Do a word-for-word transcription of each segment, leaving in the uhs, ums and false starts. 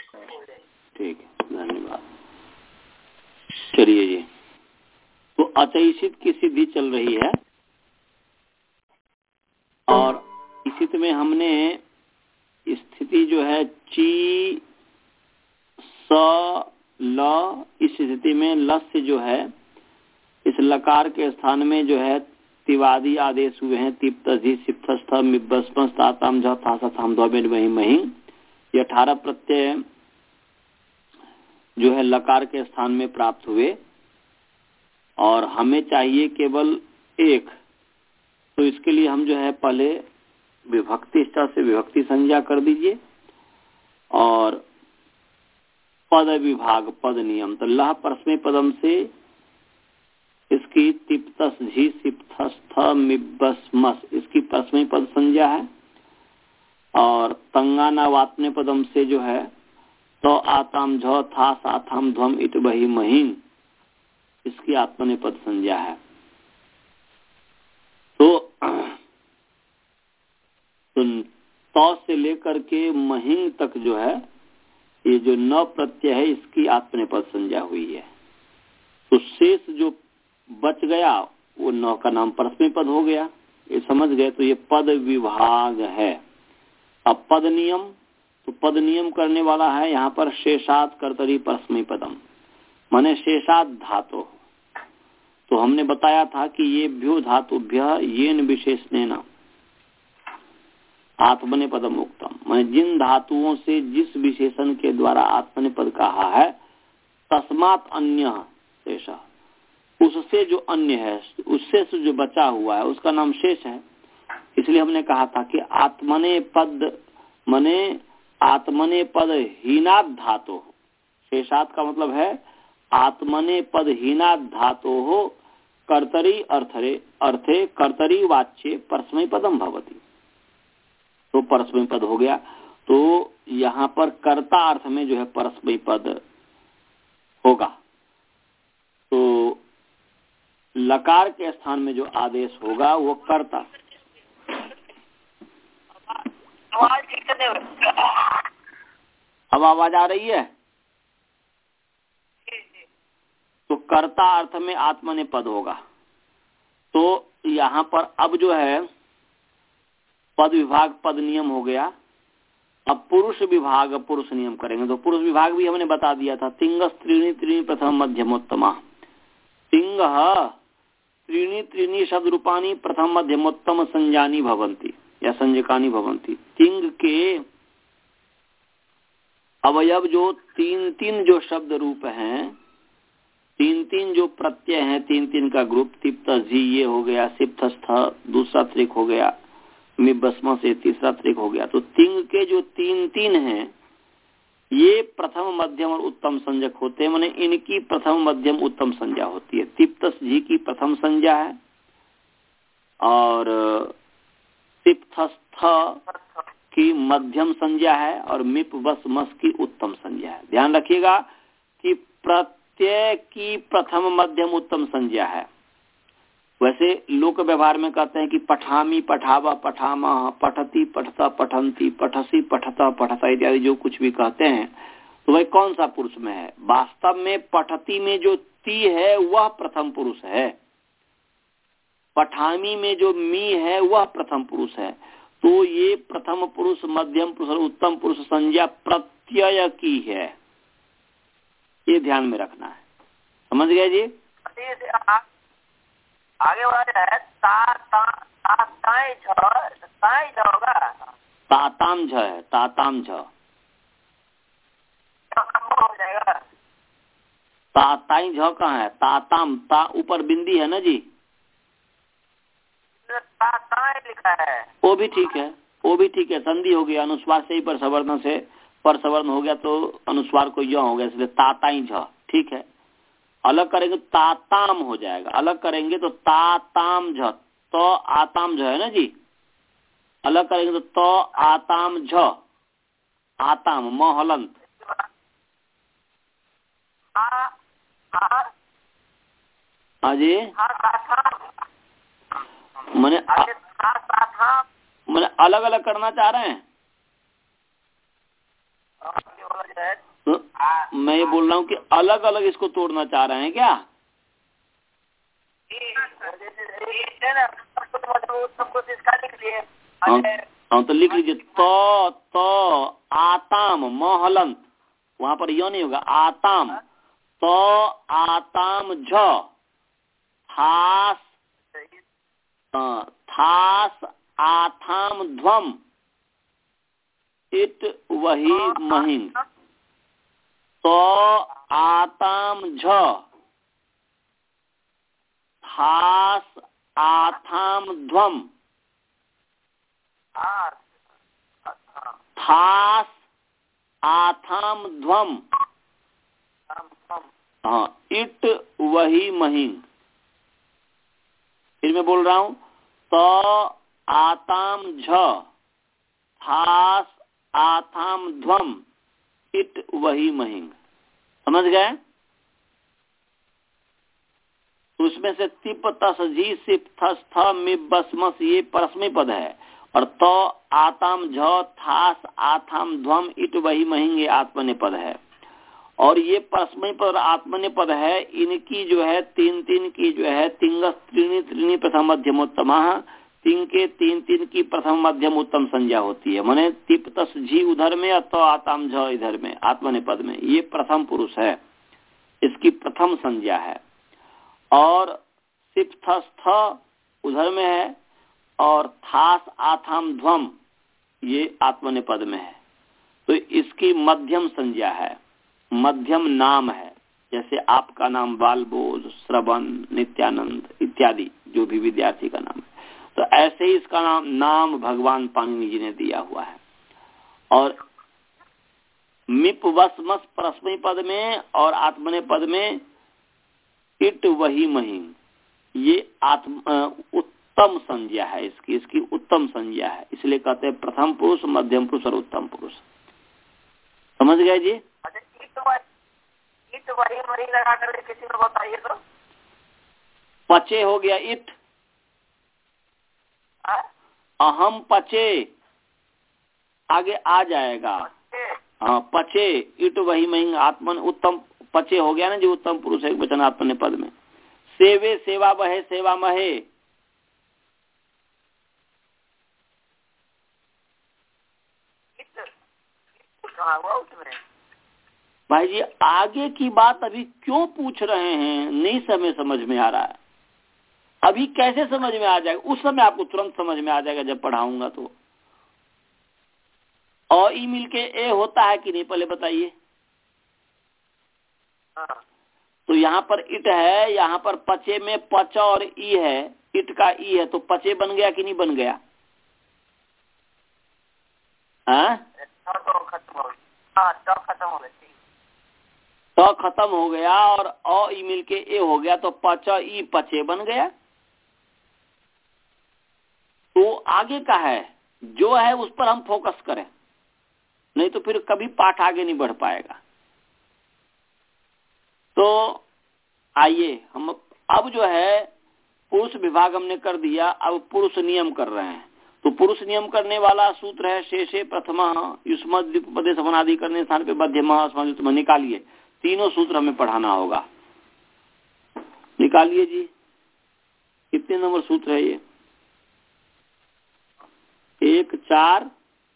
ठीक है, धन्यवाद। चलिए जी, तो अचैषित की सिद्धि चल रही है और इसी में हमने स्थिति जो है ची स ल, इस स्थिति में लस्य जो है इस लकार के स्थान में जो है तिवादी आदेश हुए हैं। तिप्तझि सिप्तस्थ मिब्बस्मस् ताताम झ थासथाम ध्वमेन महि महि। ये अठारह प्रत्यय जो है लकार के स्थान में प्राप्त हुए और हमें चाहिए केवल एक। तो इसके लिए हम जो है पहले विभक्ति स्तर से विभक्ति संज्ञा कर दीजिए और पद विभाग पद नियम। तो लह परस्मै पदम से इसकी तिप्तस झी सिप्तस्थ मिब्बस्मस् इसकी परस्मै पद संज्ञा है और तंगाना वात्मने पदम से जो है तो आताम झ था साथाम ध्वम इत बहि महीन इसकी आत्मनेपद संज्ञा है। तो तो से लेकर के महीन तक जो है ये जो न प्रत्यय है इसकी आत्मनेपद संज्ञा हुई है। तो शेष जो बच गया वो न का नाम परस्मै पद हो गया। ये समझ गए। तो ये पद विभाग है। अब पद नियम, तो पद नियम करने वाला है यहाँ पर शेषात् कर्तरी परस्मै पदम, माने शेषात् धातु। तो हमने बताया था कि ये भ्यो धातुभ्य येन विशेषणेन आत्मने पदम उक्तम, माने जिन धातुओं से जिस विशेषण के द्वारा आत्मने पद कहा है तस्मात् अन्य शेष, उससे जो अन्य है उससे जो बचा हुआ है उसका नाम शेष है। इसलिए हमने कहा था कि आत्मने पद मने आत्मने पद हीनात् धातु, शेषात् का मतलब है आत्मने पद हीनात् धातु हो कर्तरी अर्थरे अर्थे कर्तरी वाच्ये परस्मै पदम भवति। तो परस्मै पद हो गया। तो यहाँ पर कर्ता अर्थ में जो है परस्मै पद होगा। तो लकार के स्थान में जो आदेश होगा वो कर्ता। अब आवाज आ रही है? तो कर्ता अर्थ में आत्मने पद होगा। तो यहाँ पर अब जो है पद विभाग पद नियम हो गया। अब पुरुष विभाग पुरुष नियम करेंगे। तो पुरुष विभाग भी हमने बता दिया था। तिंग त्रीणि त्रीणि प्रथम मध्यमोत्तमा। तिंग त्रीणि त्रीणि शब्द रूपानी प्रथम मध्यमोत्तम संजानी भवंती या संजकानी भवंती। तिंग के अवयव जो तीन तीन जो शब्द रूप हैं, तीन तीन जो प्रत्यय हैं, तीन तीन का ग्रुप, तिप्त झी ये हो गया, सिप्तस्थ दूसरा त्रिक हो गया, मिब्बस्म से तीसरा त्रिक हो गया। तो तिंग के जो तीन तीन हैं ये प्रथम मध्यम और उत्तम संज्ञक होते हैं, माने इनकी प्रथम मध्यम उत्तम संज्ञा होती है। तिप्तस झी की प्रथम संज्ञा है और सिप्तस्थ की मध्यम संज्ञा है और मिप बस मस की उत्तम संज्ञा है। ध्यान रखिएगा कि प्रत्यय की प्रथम मध्यम उत्तम संज्ञा है। वैसे लोक व्यवहार में कहते हैं कि पठामी पठावा पठामा पठती पठता पठंती पठसी पठता पठता इत्यादि जो कुछ भी कहते हैं तो वह कौन सा पुरुष में है। वास्तव में पठती में जो ती है वह प्रथम पुरुष है, पठामी में जो मी है वह प्रथम पुरुष है। तो ये प्रथम पुरुष मध्यम पुरुष और उत्तम पुरुष संज्ञा प्रत्यय की है, ये ध्यान में रखना है। समझ गए जी? आगे वाला है ता ता ता ताई झ ताई झ होगा। ताताम झ है, ताताम झ हो जाएगा। ताताई झ कहाँ है? ताताम ता ऊपर बिंदी है ना जी, ता ताई लिखा है। वो भी ठीक है, वो भी ठीक है। संधि हो गया अनुस्वार से ही पर सवर्ण से पर सवर्ण हो गया तो अनुस्वार को यह हो गया, इसलिए ताताई झ ठीक है। अलग करेंगे तो ताताम हो जाएगा, अलग करेंगे तो ताताम झ, तो आताम झ है ना जी। अलग करेंगे तो तो आताम झ, आताम म हलंत। अजी मैंने मैंने अलग अलग करना चाह रहे हैं। मैं ये बोल रहा हूँ कि अलग अलग इसको तोड़ना चाह रहे हैं क्या? हाँ, हाँ तो लिख लीजिए तो तो आताम महलंत, वहां पर यो नहीं होगा, आताम तो आताम झ थास थास आथाम ध्वम इट वही महिंग, तो आताम झ थास आथाम ध्वम थास आथाम ध्वम, हाँ इट वही महिंग। फिर मैं बोल रहा हूं तो आताम झ थास आथाम ध्वम इट वही महिंग। समझ गए? उसमें से तिप तस जी सिप थस थ मिप बस मस ये परस्मै पद है, और तो आताम झ थास आथाम ध्वम इट वही महिंग ये आत्मने पद है। और ये परस्मै पद आत्मने पद है, इनकी जो है तीन तीन की जो है तिंगस त्रीणी त्रीणी प्रथम मध्यमोत्तम, तीन के तीन तीन की प्रथम मध्यम उत्तम संज्ञा होती है। माने तिप तस जी उधर में, तो आताम झ इधर में आत्मने पद में, ये प्रथम पुरुष है, इसकी प्रथम संज्ञा है। और सिप थस थ उधर में है, और थास आथाम ध्वम ये आत्मने पद में है, तो इसकी मध्यम संज्ञा है, मध्यम नाम है। जैसे आपका नाम बालबोध, श्रवण, नित्यानंद इत्यादि जो भी विद्यार्थी का नाम है, तो ऐसे ही इसका नाम नाम भगवान पाणिनि जी ने दिया हुआ है। और मिप वस मस परस्मै पद में और आत्मने पद में इट वही महिम, ये आत्म उत्तम संज्ञा है, इसकी इसकी उत्तम संज्ञा है, इसलिए कहते हैं प्रथम पुरुष, मध्यम पुरुष और उत्तम पुरुष। समझ गए जी? इट वही वही लगा कर किसी को बताइए तो। पचे हो गया इट, अहम पचे आगे आ जाएगा। हाँ पचे इट वही महिंग आत्मन उत्तम पचे हो गया ना जी, उत्तम पुरुष एक वचन आत्मने पद में। सेवे सेवा बहे सेवा महे, भाई जी आगे की बात अभी क्यों पूछ रहे हैं? नहीं समय समझ में आ रहा है, अभी कैसे समझ में आ जाएगा? उस समय आपको तुरंत समझ में आ जाएगा जब पढ़ाऊंगा तो। और ई मिल के ए होता है कि नहीं पहले बताइए। तो यहाँ पर इट है, यहाँ पर पचे में पच और ई है, इट का ई है, तो पचे बन गया कि नहीं बन गया? हाँ तो खत्म हो गया, तो खत्म हो गया, तो खत्म हो गया, और अ ई मिल के ए हो गया, तो पच ई पचे बन गया। तो आगे का है जो है उस पर हम फोकस करें, नहीं तो फिर कभी पाठ आगे नहीं बढ़ पाएगा। तो आइए हम अब जो है पुरुष विभाग हमने कर दिया, अब पुरुष नियम कर रहे हैं। तो पुरुष नियम करने वाला सूत्र है शेषे प्रथमा युष्मद्युपपदे समानादि करने स्थान पे मध्यमा अस्मद्युपम। निकालिए, तीनों सूत्र हमें पढ़ाना होगा। निकालिए जी, कितने नंबर सूत्र है ये? एक चार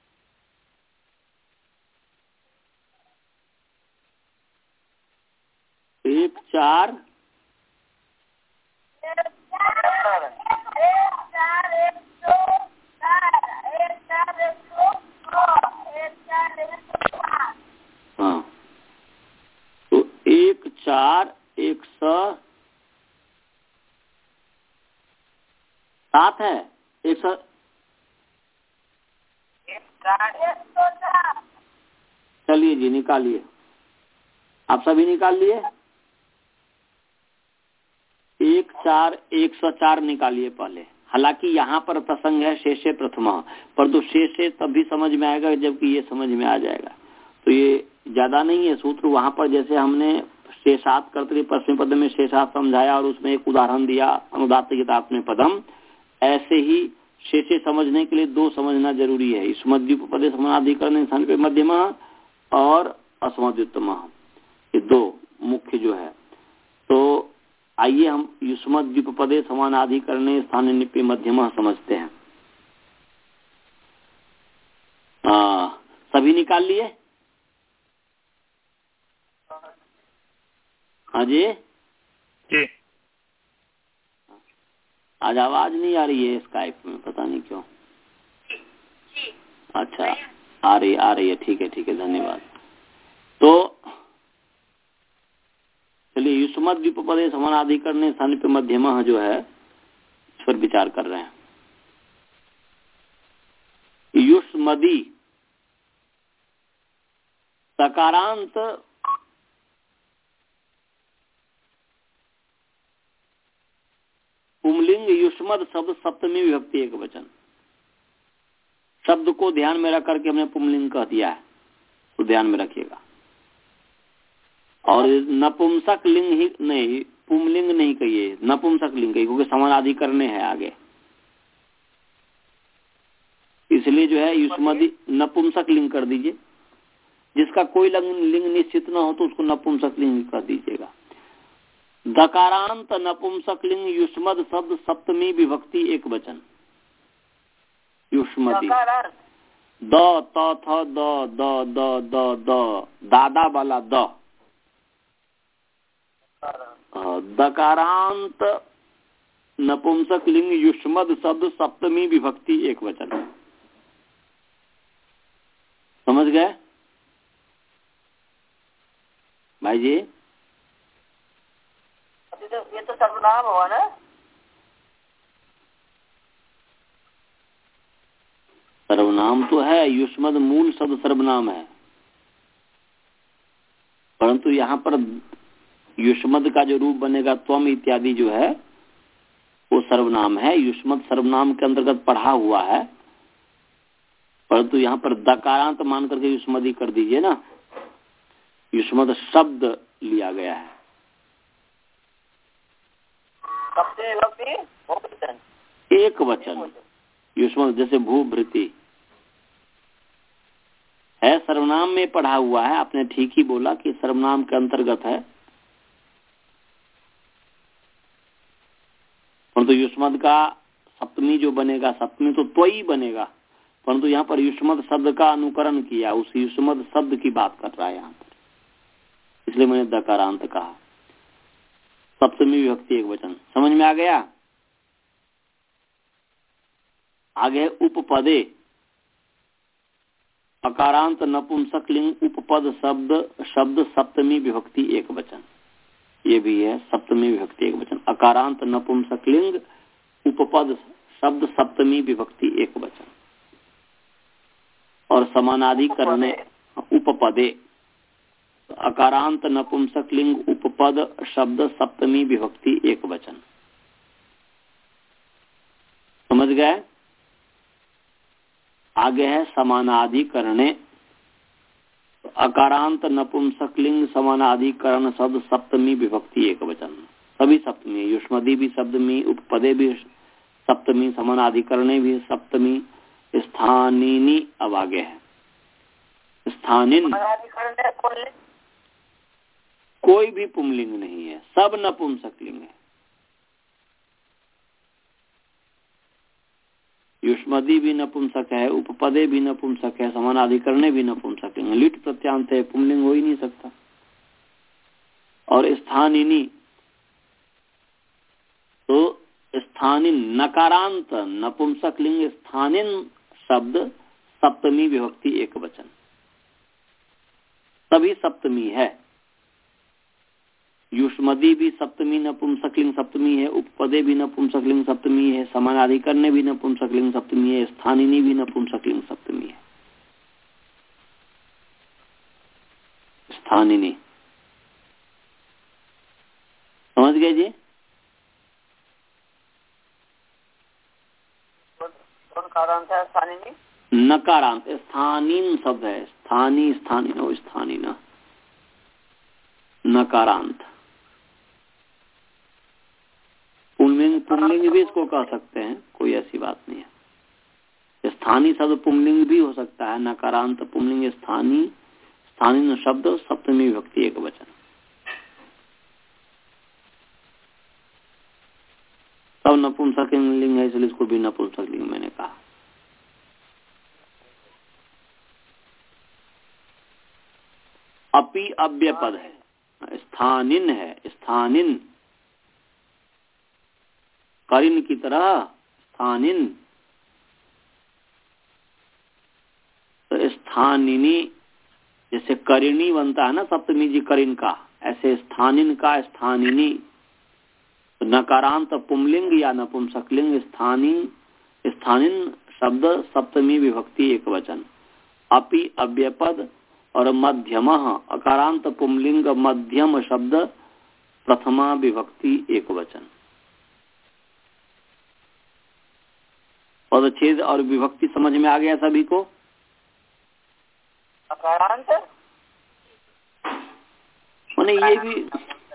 एक चार हाँ, तो एक चार एक सौ सात है, एक सौ चलिए जी निकालिए, आप सभी निकाल लिए। एक चार एक सौ चार निकालिए पहले। हालांकि यहाँ पर प्रसंग है शेषे प्रथमा, परंतु शेषे तभी समझ में आएगा जबकि ये समझ में आ जाएगा। तो ये ज्यादा नहीं है सूत्र, वहां पर जैसे हमने शेषात कर्तृ प्रश्न पद में शेषात समझाया और उसमें एक उदाहरण दिया अनुदात्त आत्म पदम, ऐसे ही शेषे समझने के लिए दो समझना जरूरी है, युष्मद्युपपदे समानाधिकरण स्थान पे मध्यमा और अस्मद्युत्तम। ये दो मुख्य जो है। तो आइए हम युष्मद् द्विपदे समानाधिकरणे स्थाने निप्य मध्यमा समझते हैं। आ, सभी निकाल लिए? हाँ जी जी। आज आवाज नहीं आ रही है स्काइप में, पता नहीं क्यों। अच्छा आ रही आ रही है, ठीक है ठीक है, धन्यवाद। तो चलिए युष्मद् द्विपदे समानाधिकरणे स्थाने पे मध्यमा जो है इस पर विचार कर रहे हैं। युष्मदी सकारांत पुंलिंग युष्मद् शब्द सप्तमी विभक्ति एक वचन। शब्द को ध्यान में रख करके हमने पुंलिंग कह दिया है, तो ध्यान में रखिएगा। और नपुंसक लिंग ही नहीं, पुंलिंग नहीं कहिए, नपुंसक लिंग कहिए, क्योंकि समानाधिकरणे है आगे, इसलिए जो है युष्मदी नपुंसक लिंग कर दीजिए। जिसका कोई लिंग निश्चित न हो तो उसको नपुंसक लिंग कर दीजिएगा। दकारांत नपुंसक लिंग युष्मद् शब्द सप्तमी विभक्ति एक वचन। युष्मदी द त थ द द द द द दादा वाला द, दकारांत नपुंसक लिंग युष्मद् शब्द सप्तमी विभक्ति एक वचन। समझ गए भाई जी? ये तो सर्वनाम हुआ ना? सर्वनाम तो है, युष्मद् मूल शब्द सर्वनाम है, परंतु यहाँ पर युष्मद् का जो रूप बनेगा त्वम इत्यादि जो है वो सर्वनाम है। युष्मद् सर्वनाम के अंतर्गत पढ़ा हुआ है, परंतु यहाँ पर दकारांत मान करके युष्मदी कर दीजिए ना। युष्मद् शब्द लिया गया है। एक वचन युष्मद्, जैसे भूभृति है, सर्वनाम में पढ़ा हुआ है। आपने ठीक ही बोला कि सर्वनाम के अंतर्गत है, परंतु युष्मद् का सप्तमी जो बनेगा, सप्तमी तो त्वयी बनेगा, परंतु यहाँ पर युष्मद् शब्द का अनुकरण किया, उस युष्मद् शब्द की बात कर रहा है यहाँ पर, इसलिए मैंने दकारांत कहा। सप्तमी विभक्ति एक वचन समझ में आ गया? आगे उपपदे अकारांत नपुंसक लिंग उपपद शब्द शब्द सप्तमी विभक्ति एक वचन। ये भी है सप्तमी विभक्ति एक वचन। अकारांत नपुंसक लिंग उपपद शब्द सप्तमी विभक्ति एक वचन। और समानाधिकरणे उपपदे अकारांत नपुंसक लिंग उपपद शब्द सप्तमी विभक्ति एक वचन। समझ गए? आगे है समानाधिकरणे अकारांत नपुंसक लिंग समानाधिकरण शब्द सप्तमी विभक्ति एक वचन। सभी सप्तमी, युष्मदी भी सप्तमी, उपपदे भी सप्तमी, समानाधिकरणे भी सप्तमी, स्थानिनी अब आगे है। स्थानिन कोई भी पुंलिंग नहीं है, सब नपुंसक लिंग है। युष्मदी भी नपुंसक है, उपपदे भी नपुंसक है, समानाधिकरणे भी नपुंसक लिंग। लिट प्रत्यांत है, पुंलिंग हो ही नहीं सकता। और स्थानिनी तो स्थानिन नकारांत नपुंसक लिंग स्थानिन शब्द सप्तमी विभक्ति एक वचन। सभी सप्तमी है। युष्मदी भी सप्तमी नपुंसक लिंग सप्तमी है, उपपदे भी नपुंसक लिंग सप्तमी है, समानाधिकरणे भी नपुंसक लिंग सप्तमी है, स्थानिनी भी नपुंसक लिंग सप्तमी है। स्थानिनी समझ गए जी? नकारांत स्थानीन शब्द है, स्थानी स्थानी स्थानीना नकारांत। पुंलिंग पुंलिंग भी इसको कह सकते हैं, कोई ऐसी बात नहीं है। स्थानी शब्द पुंलिंग भी हो सकता है। नकारांत पुंलिंग स्थानी स्थानीन शब्द सप्तमी विभक्ति एक वचन। नपुंसक लिंग है, इसलिए इसको भी नपुंसक लिंग मैंने कहा। अपि अव्यय पद है, स्थानिन है, स्थानिन करिन की तरह स्थानिन, तो स्थानिनी जैसे करिणी बनता है ना सप्तमी जी करिन का, ऐसे स्थानिन का स्थानिनी, नकारांत पुमलिंग या नपुंसकलिंग स्थानी स्थानिन शब्द सप्तमी विभक्ति एक वचन, अपि अव्यय पद और मध्यमः अकारांत पुमलिंग मध्यम शब्द प्रथमा विभक्ति एक वचन। पदच्छेद और विभक्ति समझ में आ गया सभी को? माने ये भी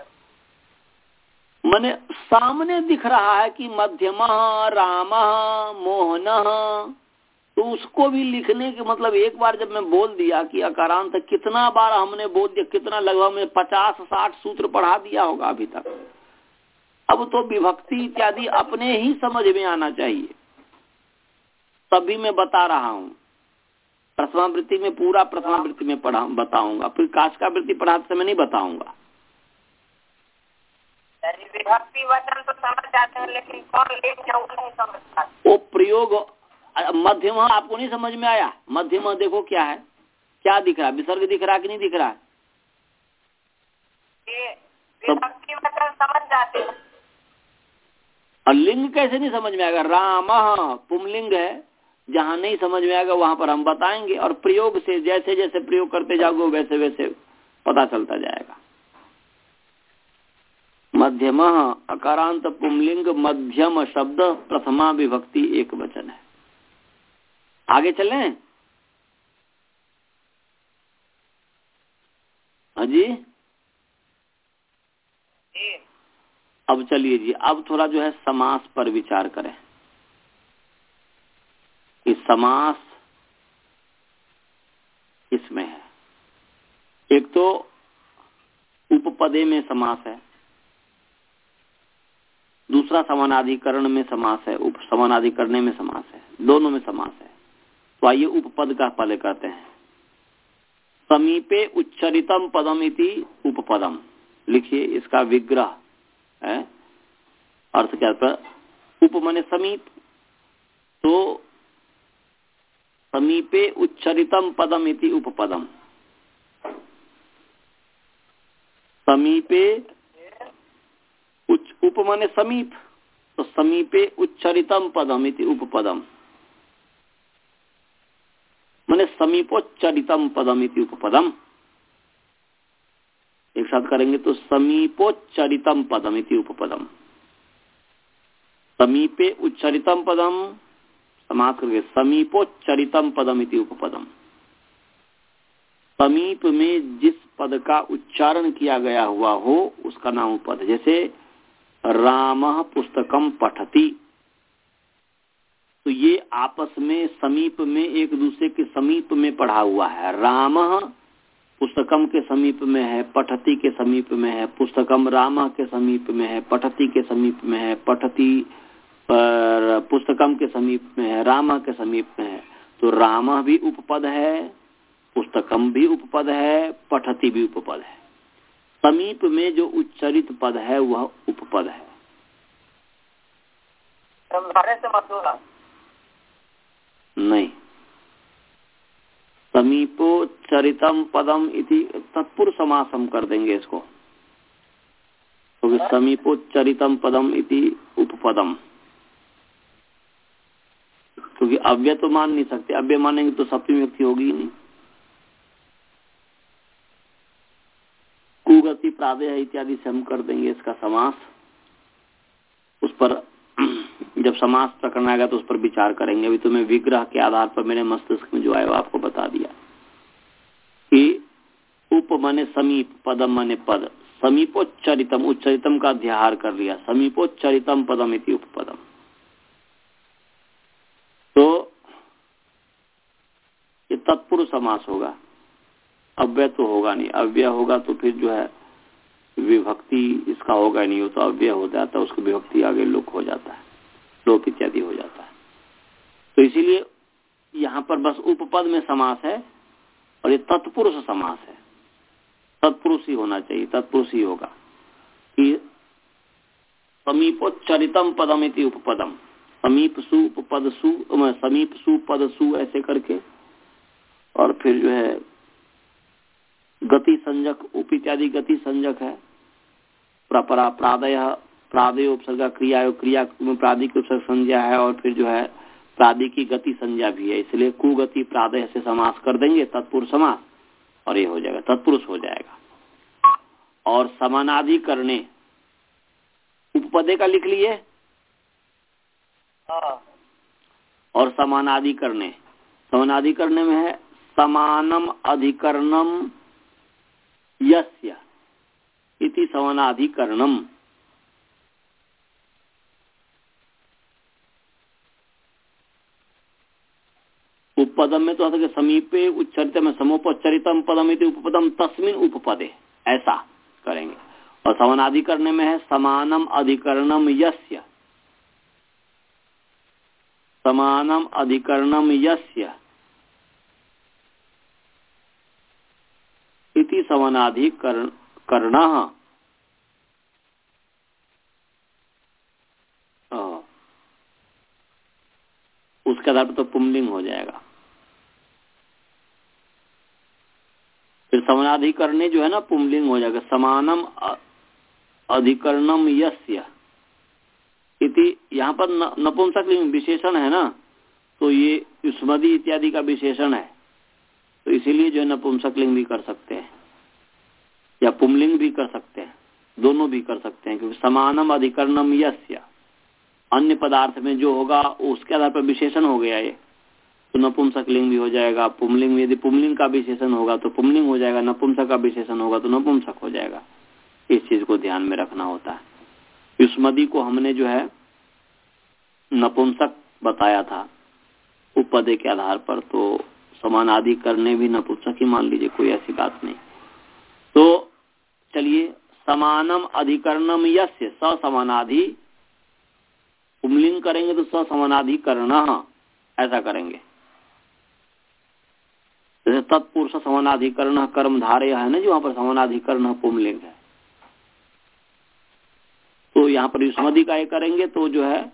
माने सामने दिख रहा है कि मध्यमः रामः मोहनः, तो उसको भी लिखने के मतलब एक बार जब मैं बोल दिया कि अकारांत, कितना बार हमने बोल दिया, कितना लगभग में पचास साठ सूत्र पढ़ा दिया होगा अभी तक। अब तो विभक्ति इत्यादि अपने ही समझ में आना चाहिए, तभी मैं बता रहा हूँ। प्रथमावृत्ति में पूरा प्रथमावृत्ति में पढ़ा बताऊंगा, फिर काष्कावृत्ति पढ़ाते समय नहीं बताऊंगा। विभक्ति वचन तो समझ जाते हैं, लेकिन कौन लेके वो नहीं समझता। वो प्रयोग मध्यम आपको नहीं समझ में आया? मध्यम देखो क्या है, क्या दिख रहा है, विसर्ग दिख रहा है कि नहीं दिख रहा है? विभक्ति वचन समझ जाते हैं। और लिंग कैसे नहीं समझ में आएगा? रामः पुमलिंग है, जहाँ नहीं समझ में आएगा वहां पर हम बताएंगे, और प्रयोग से जैसे जैसे प्रयोग करते जाओगे वैसे वैसे पता चलता जाएगा। मध्यमः अकारांत पुमलिंग मध्यम शब्द प्रथमा विभक्ति एक वचन है। आगे चलें? हाँ जी, अब चलिए जी, अब थोड़ा जो है समास पर विचार करें कि समास किसमें है। एक तो उपपदे में समास है, दूसरा समानाधिकरण में समास है, उप समानाधिकरणे में समास है, दोनों में समास है। तो आइए उपपद का पहले कहते हैं। समीपे उच्चरितम पदम इति उपपदम, लिखिए इसका विग्रह है, अर्थ क्या है? उप माने समीप, तो समीपे उच्चरितम पदम इति उपपदम। समीपे उच्च, उप माने समीप, तो समीपे उच्चरितम पदम इति उपपदम, माने समीपोच्चरितम पदम इति उपपदम। एक साथ करेंगे तो समीपोच्चरितम पदम इति उपपदम। समीपे उच्चरितम पदम, समास करके समीपोच्चरितम पदम इति उपपदम। समीप में जिस पद का उच्चारण किया गया हुआ हो उसका नाम उपपद। जैसे रामः पुस्तकम पठति, तो ये आपस में समीप में एक दूसरे के समीप में पढ़ा हुआ है। रामः पुस्तकम के समीप में है, पठति के समीप में है, पुस्तकम रामः के समीप में है, पठति के समीप में है, पठति पर पुस्तकम के समीप में है, रामः के समीप में है। तो रामः भी उपपद है, पुस्तकम भी उपपद है, पठति भी उपपद है। समीप में जो उच्चरित पद है वह उपपद है। नहीं, समीपोच्चरितम पदम इति तत्पुरुष समास हम कर देंगे इसको, तो समीपोच्चरितम पदम इति उपपदम। क्योंकि अव्यय तो मान नहीं सकते, अव्यय मानेंगे तो सप्तमी व्यक्ति होगी ही नहीं। कुगति प्रादेय इत्यादि से हम कर देंगे इसका समास। उस पर जब समास प्रकरण आएगा तो उस पर विचार करेंगे। अभी तो मैं विग्रह के आधार पर मेरे मस्तिष्क में जो आया वो आपको बता दिया कि उप माने समीप, पदम माने पद, समीपोच्चरितम, उच्चरितम का अध्याहार कर लिया, समीपोच्चरितम पदम इति उपपदम। तो ये तत्पुरुष समास होगा, अव्यय तो होगा नहीं। अव्यय होगा तो फिर जो है विभक्ति इसका होगा नहीं, हो तो अव्यय हो जाता है, उसको विभक्ति आगे लुक हो जाता है। लोप इत्यादि हो जाता है। तो इसीलिए यहाँ पर बस उपपद में समास है और ये तत्पुरुष समास है। तत्पुरुष ही होना चाहिए, तत्पुरुष ही होगा कि समीपोच्चरितम पदमिति उपपदम, समीप सु उपपद सु, समीप सु पद सु ऐसे करके, और फिर जो है गति संजक उप इत्यादि गति संजक है। प्रपरा प्रादय प्रादय उपसर्ग क्रिया क्रिया प्रादि की उपसर्ग संज्ञा है, और फिर जो है प्रादि की गति संज्ञा भी है, इसलिए कुगति प्रादय से समास कर देंगे तत्पुरुष समास, और ये हो जाएगा तत्पुरुष हो जाएगा। और समानादि करने उपपदे का लिख लिए, और समानादि करने, समानादि करने में है समानम अधिकरणम यस्य इति समानाधिकरणम। उपपदम में तो आता समीपे उच्चरित में समोपचरितम पदम इति उपपदम तस्मिन उपपदे, ऐसा करेंगे। और समानादि करने में है समानम अधिकरणम यस्य, समानम अधिकरणम यस्य इति समानाधिकरण करणः। उसके आधार पर तो पुंलिंग हो जाएगा। फिर समानाधिकरणे जो है ना पुंलिंग हो जाएगा, समानम अधिकरणम यस्य इति। यहाँ पर नपुंसकलिंग विशेषण है ना, तो ये युष्मदि इत्यादि का विशेषण है, तो इसीलिए जो है नपुंसकलिंग भी कर सकते हैं या पुंलिंग भी कर सकते हैं, दोनों भी कर सकते हैं, क्योंकि समानम अधिकरणम यस्य अन्य पदार्थ में जो होगा उसके आधार पर विशेषण हो गया ये, तो नपुंसकलिंग भी हो जाएगा। पुंलिंग में यदि पुंलिंग का विशेषण होगा तो पुंलिंग हो जाएगा, नपुंसक का विशेषण होगा तो नपुंसक हो जाएगा। इस चीज को ध्यान में रखना होता है। युष्मदि को हमने जो है नपुंसक बताया था उपपदे के आधार पर, तो समानादि करने भी नपुंसक ही मान लीजिए, कोई ऐसी बात नहीं। तो चलिए, समानम अधिकरणम यस्य स समानाधि, पुंलिंग करेंगे तो स समानाधिकरणः ऐसा करेंगे। जैसे तत्पुरुष समानाधिकरण कर्म धारय है ना, जो वहां पर समानाधिकरण पुंलिंग है, तो यहाँ पर युष्मदि का एक करेंगे तो जो है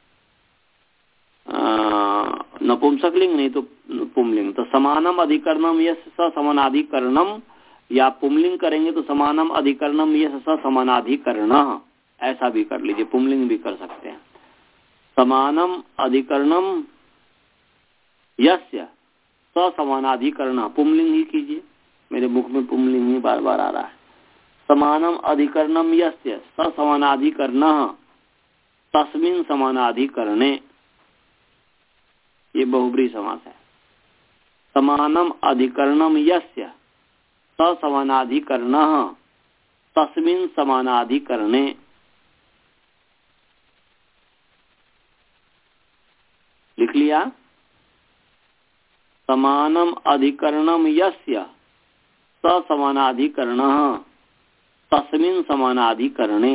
नपुंसकलिंग नहीं तो पुंलिंग। तो समानम अधिकरणम यस्य स समानाधिकरणम, या पुंलिंग करेंगे तो समानम अधिकरणम यस्य स समानाधिकरणः ऐसा भी कर लीजिए, पुंलिंग भी कर सकते हैं। समानम अधिकरणम यस्य स समानाधिकरणः, पुंलिंग ही कीजिए, मेरे मुख में पुंलिंग ही बार बार आ रहा है। समानम अधिकरणम यस्य स समानाधिकरणः तस्मिन् समानाधिकरणे, ये बहुब्रीहि समास है। समानम अधिकरणम यस्य स समानाधिकरणः तस्मिन् समानाधिकरणे, लिख लिया। समानम अधिकरणम यस्य स समानाधिकरणः तस्मिन् समानाधिकरणे।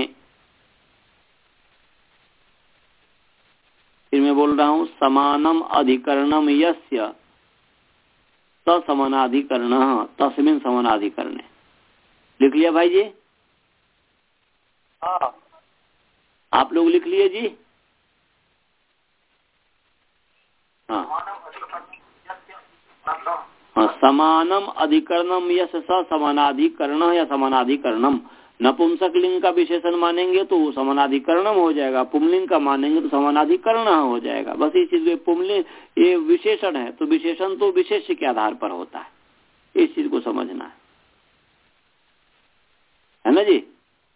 फिर मैं बोल रहा हूं, समानम अधिकरणम यस्य स समानाधिकरणः तस्मिन् समानाधिकरणे। लिख लिया भाई जी? हाँ। आप लोग लिख लिए जी? हाँ हाँ। समानम अधिकरणम यस्य स समानाधिकरणः या समानाधिकरणम, नपुंसकलिंग का विशेषण मानेंगे तो वो समानाधिकरणम हो जाएगा, पुंलिंग का मानेंगे तो समानाधिकरण हो जाएगा। बस इस चीज में पुंलिंग ये विशेषण है, तो विशेषण तो विशेष्य के आधार पर होता है, इस चीज को समझना है, है ना जी।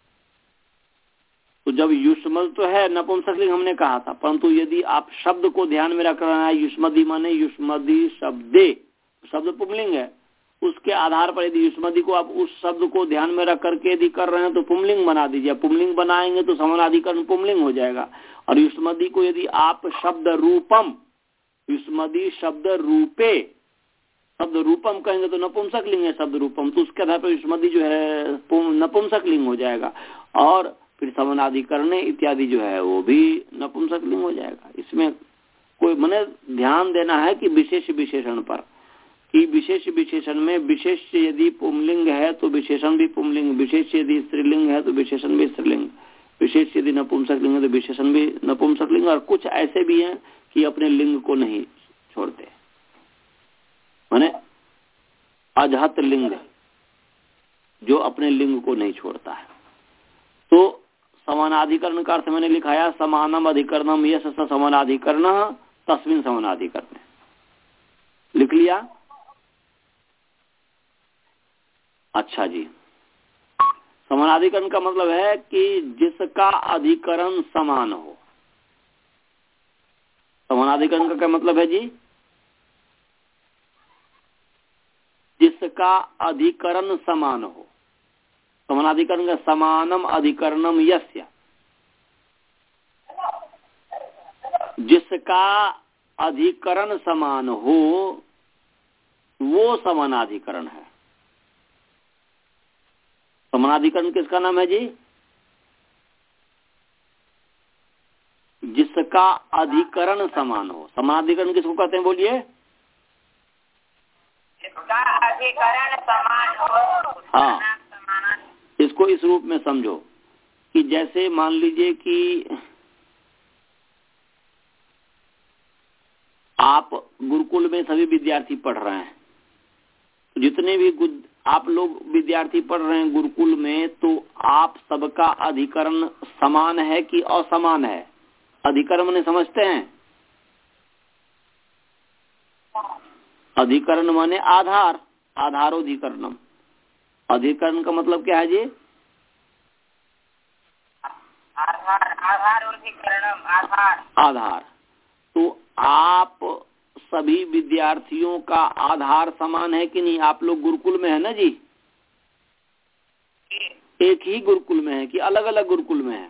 तो जब युष्मल तो है नपुंसकलिंग हमने कहा था, परंतु यदि आप शब्द को ध्यान में रख रहे हैं, युष्मदि माने युष्मदि शब्दे, शब्द पुंलिंग है, उसके आधार पर यदि युष्मदि को आप उस शब्द को ध्यान में रख करके यदि कर रहे हैं तो पुंलिंग बना दीजिए। पुंलिंग बनाएंगे तो समानाधिकरण पुंलिंग हो जाएगा। और युष्मदि को यदि आप शब्द रूपम, युष्मदि शब्द रूपे, शब्द रूपम कहेंगे तो नपुंसकलिंग है शब्द रूपम, तो उसके आधार पर युष्मदि जो है नपुंसकलिंग हो जाएगा। और फिर समानाधिकरण इत्यादि जो है वो भी नपुंसकलिंग हो जाएगा। इसमें कोई मने ध्यान देना है कि विशेष विशेषण पर, कि विशेष विशेषण में विशेष यदि पुंलिंग है तो विशेषण भी पुंलिंग, विशेष यदि स्त्रीलिंग है तो विशेषण भी स्त्रीलिंग, विशेष यदि नपुंसकलिंग है तो विशेषण भी नपुंसकलिंग। और कुछ ऐसे भी हैं कि अपने लिंग को नहीं छोड़ते, माने अजहत लिंग जो अपने लिंग को नहीं छोड़ता है। तो समानाधिकरण का अर्थ मैंने लिखाया समानम अधिकरणम यश स समानाधिकरण तस्मिन समानाधिकरण, लिख लिया। अच्छा जी, समानाधिकरण का मतलब है कि जिसका अधिकरण समान हो। समानाधिकरण का क्या मतलब है जी? जिसका अधिकरण समान हो। समानाधिकरण का समानम अधिकरणम यस्य, जिसका अधिकरण समान हो वो समानाधिकरण है। समानाधिकरण किसका नाम है जी? जिसका अधिकरण समान हो। समानाधिकरण किसको कहते हैं बोलिए? जिसका अधिकरण समान हो। हाँ, इसको इस रूप में समझो कि जैसे मान लीजिए कि आप गुरुकुल में सभी विद्यार्थी पढ़ रहे हैं, जितने भी आप लोग विद्यार्थी पढ़ रहे हैं गुरुकुल में, तो आप सबका अधिकरण समान है कि असमान है? अधिकरण माने समझते हैं? अधिकरण माने आधार, आधारोधिकरणम। अधिकरण का मतलब क्या है जी? आधार, आधारोधिकरणम, आधार। आधार। तो आप सभी विद्यार्थियों का आधार समान है कि नहीं? आप लोग गुरुकुल में है ना जी? एक ही गुरुकुल में है कि अलग अलग गुरुकुल में है?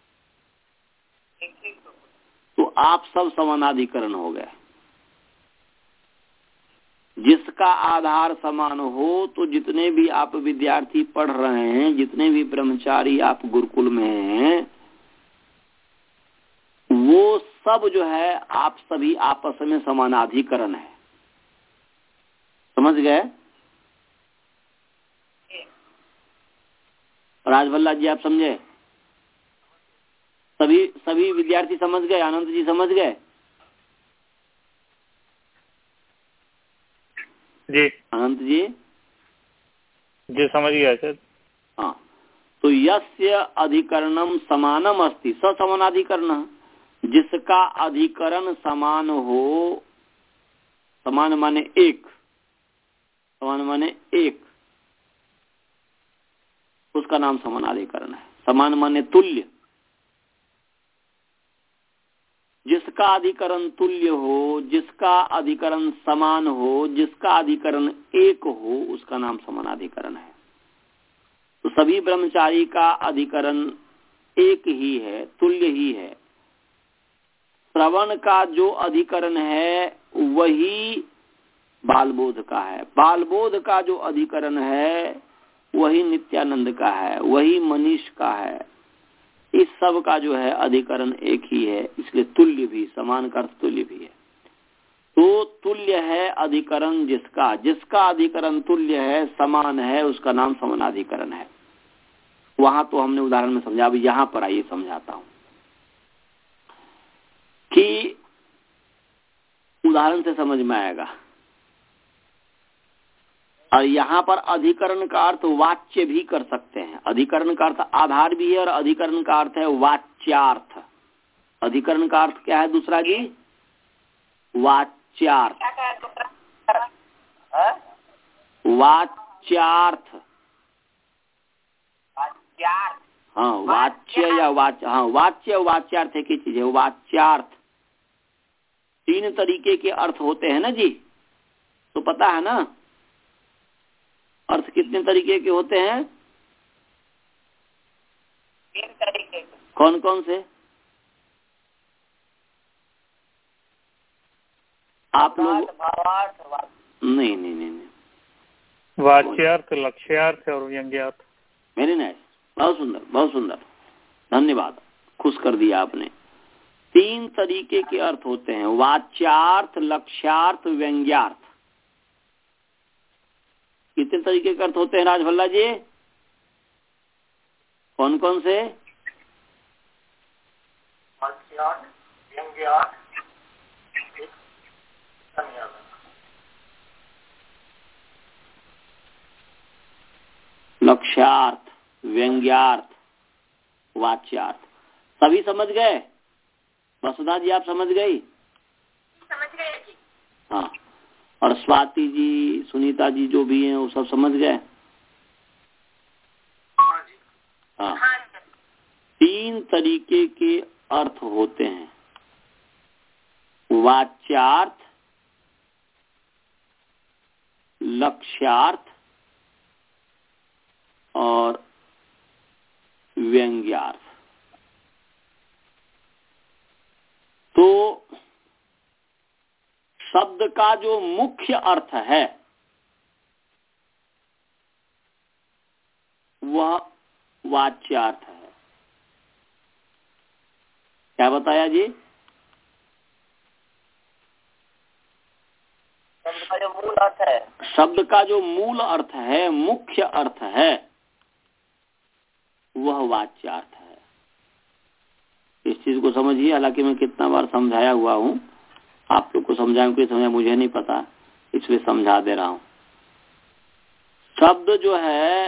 एक ही। तो आप सब समानाधिकरण हो गए। जिसका आधार समान हो तो जितने भी आप विद्यार्थी पढ़ रहे हैं, जितने भी ब्रह्मचारी आप गुरुकुल में हैं, वो सब जो है आप सभी आपस में समानाधिकरण है। समझ गए? राजभल्ला जी आप समझे? सभी सभी विद्यार्थी समझ गए? आनंद जी समझ गए? जी अनंत जी जी समझ गया सर। हाँ, तो यस्य अधिकरणम समानम अस्ति स समानाधिकरण, जिसका अधिकरण समान हो, समान माने एक, समान माने एक, उसका नाम समानाधिकरण है। समान माने तुल्य, जिसका अधिकरण तुल्य हो, जिसका अधिकरण समान हो, जिसका अधिकरण एक हो, उसका नाम समानाधिकरण है। तो सभी ब्रह्मचारी का अधिकरण एक ही है, तुल्य ही है। श्रवण का जो अधिकरण है वही बालबोध का है, बालबोध का जो अधिकरण है वही नित्यानंद का है, वही मनीष का है। इस सब का जो है अधिकरण एक ही है, इसलिए तुल्य भी, समान का अर्थ तुल्य भी है। तो तुल्य है अधिकरण जिसका, जिसका अधिकरण तुल्य है, समान है, उसका नाम समानाधिकरण है। वहां तो हमने उदाहरण में समझा, अभी यहां पर आइए समझाता हूं कि उदाहरण से समझ में आएगा। और यहाँ पर अधिकरण का अर्थ वाच्य भी कर सकते हैं। अधिकरण का अर्थ आधार भी है और अधिकरण का अर्थ है वाच्यार्थ। अधिकरण का अर्थ क्या है दूसरा जी? वाच्यार्थ। वाच्यार्थ। हाँ, वाच्य या वाच हाँ वाच्य वाच्यार्थ एक ही चीज है। वाच्यार्थ तीन तरीके के अर्थ होते हैं ना जी, तो पता है ना अर्थ कितने तरीके के होते हैं? तीन तरीके के। कौन कौन से? आप लोग? नहीं नहीं नहीं नहीं वाच्यार्थ, लक्ष्यार्थ और व्यंग्यार्थ। वेरी नाइस, बहुत सुंदर बहुत सुंदर, धन्यवाद, खुश कर दिया आपने। तीन तरीके के अर्थ होते हैं, वाच्यार्थ, लक्ष्यार्थ, व्यंग्यार्थ। कितने तरीके के अर्थ होते हैं राजभल्ला जी? कौन कौन से? वाच्यार्थ, व्यंग्यार्थ, लक्ष्यार्थ, व्यंग्यार्थ, वाच्यार्थ। सभी समझ गए? वसुधा जी आप समझ गई? समझ गए जी। हाँ, और स्वाति जी, सुनीता जी जो भी हैं वो सब समझ गए? हाँ जी। हाँ। हाँ। तीन तरीके के अर्थ होते हैं, वाच्यार्थ, लक्ष्यार्थ और व्यंग्यार्थ। तो शब्द का जो मुख्य अर्थ है वह वाच्यार्थ है। क्या बताया जी? शब्द का जो मूल अर्थ है, शब्द का जो मूल अर्थ है, मुख्य अर्थ है, वह वाच्यार्थ है। इस चीज को समझिए। हालांकि मैं कितना बार समझाया हुआ हूँ, आप लोग को समझाया कि समझा मुझे नहीं पता, इसलिए समझा दे रहा हूँ। शब्द जो है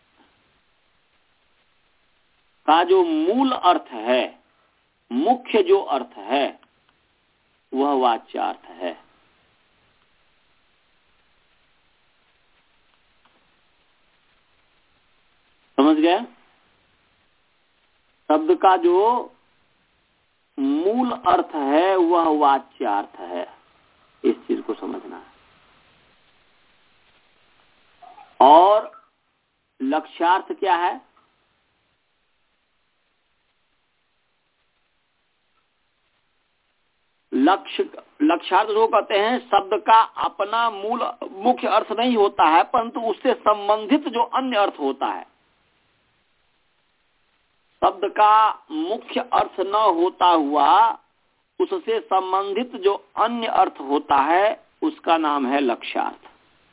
का जो मूल अर्थ है, मुख्य जो अर्थ है, वह वाच्यार्थ है। समझ गए? शब्द का जो मूल अर्थ है वह वाच्यार्थ है। इस चीज को समझना है। और लक्ष्यार्थ क्या है? लक्ष्य लक्ष्यार्थ जो कहते हैं, शब्द का अपना मूल मुख्य अर्थ नहीं होता है, परंतु उससे संबंधित जो अन्य अर्थ होता है। शब्द का मुख्य अर्थ न होता हुआ उससे संबंधित जो अन्य अर्थ होता है, उसका नाम है लक्ष्यार्थ।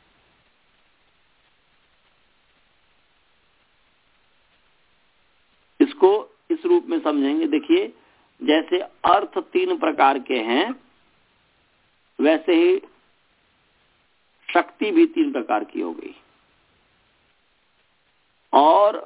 इसको इस रूप में समझेंगे। देखिए, जैसे अर्थ तीन प्रकार के हैं, वैसे ही शक्ति भी तीन प्रकार की हो गई। और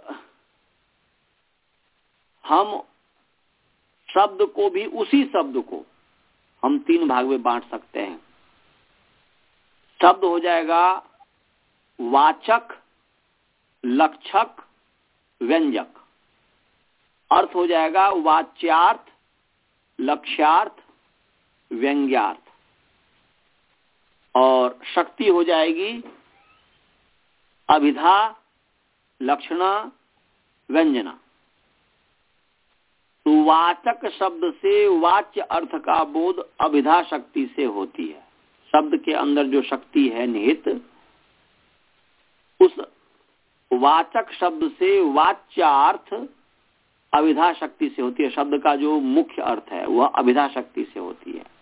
हम शब्द को भी, उसी शब्द को हम तीन भाग में बांट सकते हैं। शब्द हो जाएगा वाचक, लक्षक, व्यंजक। अर्थ हो जाएगा वाच्यार्थ, लक्ष्यार्थ, व्यंग्यार्थ। और शक्ति हो जाएगी अभिधा, लक्षणा, व्यंजना। तो वाचक शब्द से वाच्य अर्थ का बोध अभिधा शक्ति से होती है। शब्द के अंदर जो शक्ति है निहित, उस वाचक शब्द से वाच्यार्थ अभिधा शक्ति से होती है। शब्द का जो मुख्य अर्थ है वह अभिधा शक्ति से होती है।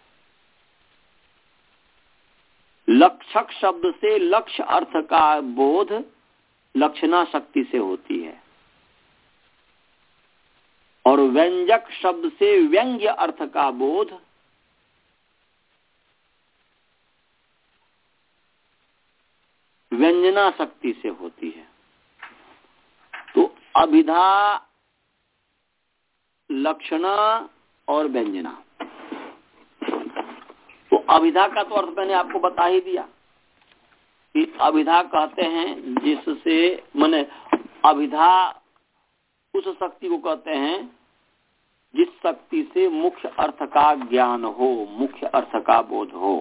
लक्षक शब्द से लक्ष्य अर्थ का बोध लक्षणा शक्ति से होती है। और व्यंजक शब्द से व्यंग्य अर्थ का बोध व्यंजना शक्ति से होती है। तो अभिधा, लक्षणा और व्यंजना। तो अभिधा का तो अर्थ मैंने आपको बता ही दिया कि अभिधा कहते हैं जिससे, माने अभिधा उस शक्ति को कहते हैं जिस शक्ति से मुख्य अर्थ का ज्ञान हो, मुख्य अर्थ का बोध हो।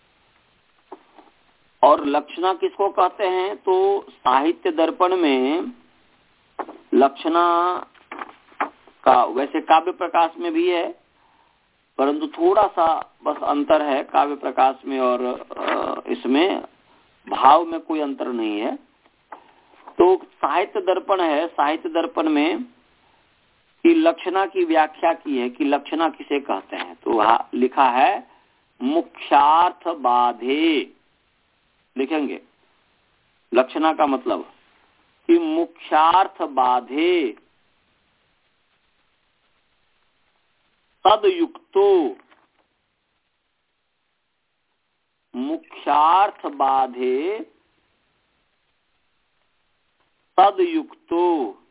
और लक्षणा किसको कहते हैं? तो साहित्य दर्पण में लक्षणा का, वैसे काव्य प्रकाश में भी है, परंतु थोड़ा सा बस अंतर है काव्य प्रकाश में और इसमें, भाव में कोई अंतर नहीं है। तो साहित्य दर्पण है, साहित्य दर्पण में कि लक्षणा की व्याख्या की है कि लक्षणा किसे कहते हैं, तो वहाँ लिखा है मुख्यार्थ बाधे। लिखेंगे लक्षणा का मतलब कि मुख्यार्थ बाधे तदयुक्तो, मुख्यार्थ बाधे तदयुक्तो,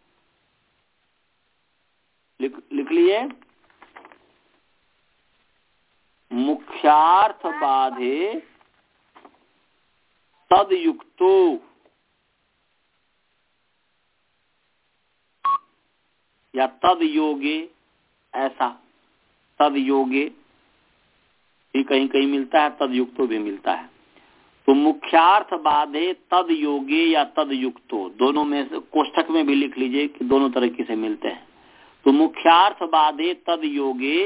लिख लिख लिए, मुख्यार्थ बाधे तदयुक्तो, या तद योगे, ऐसा तद योगे भी कहीं कहीं मिलता है, तद युक्तो भी मिलता है। तो मुख्यार्थ बाधे तद योगे या तद युक्तो, दोनों में से कोष्ठक में भी लिख लीजिए कि दोनों तरीके से मिलते हैं। तो मुख्यार्थ बाधे तद योगे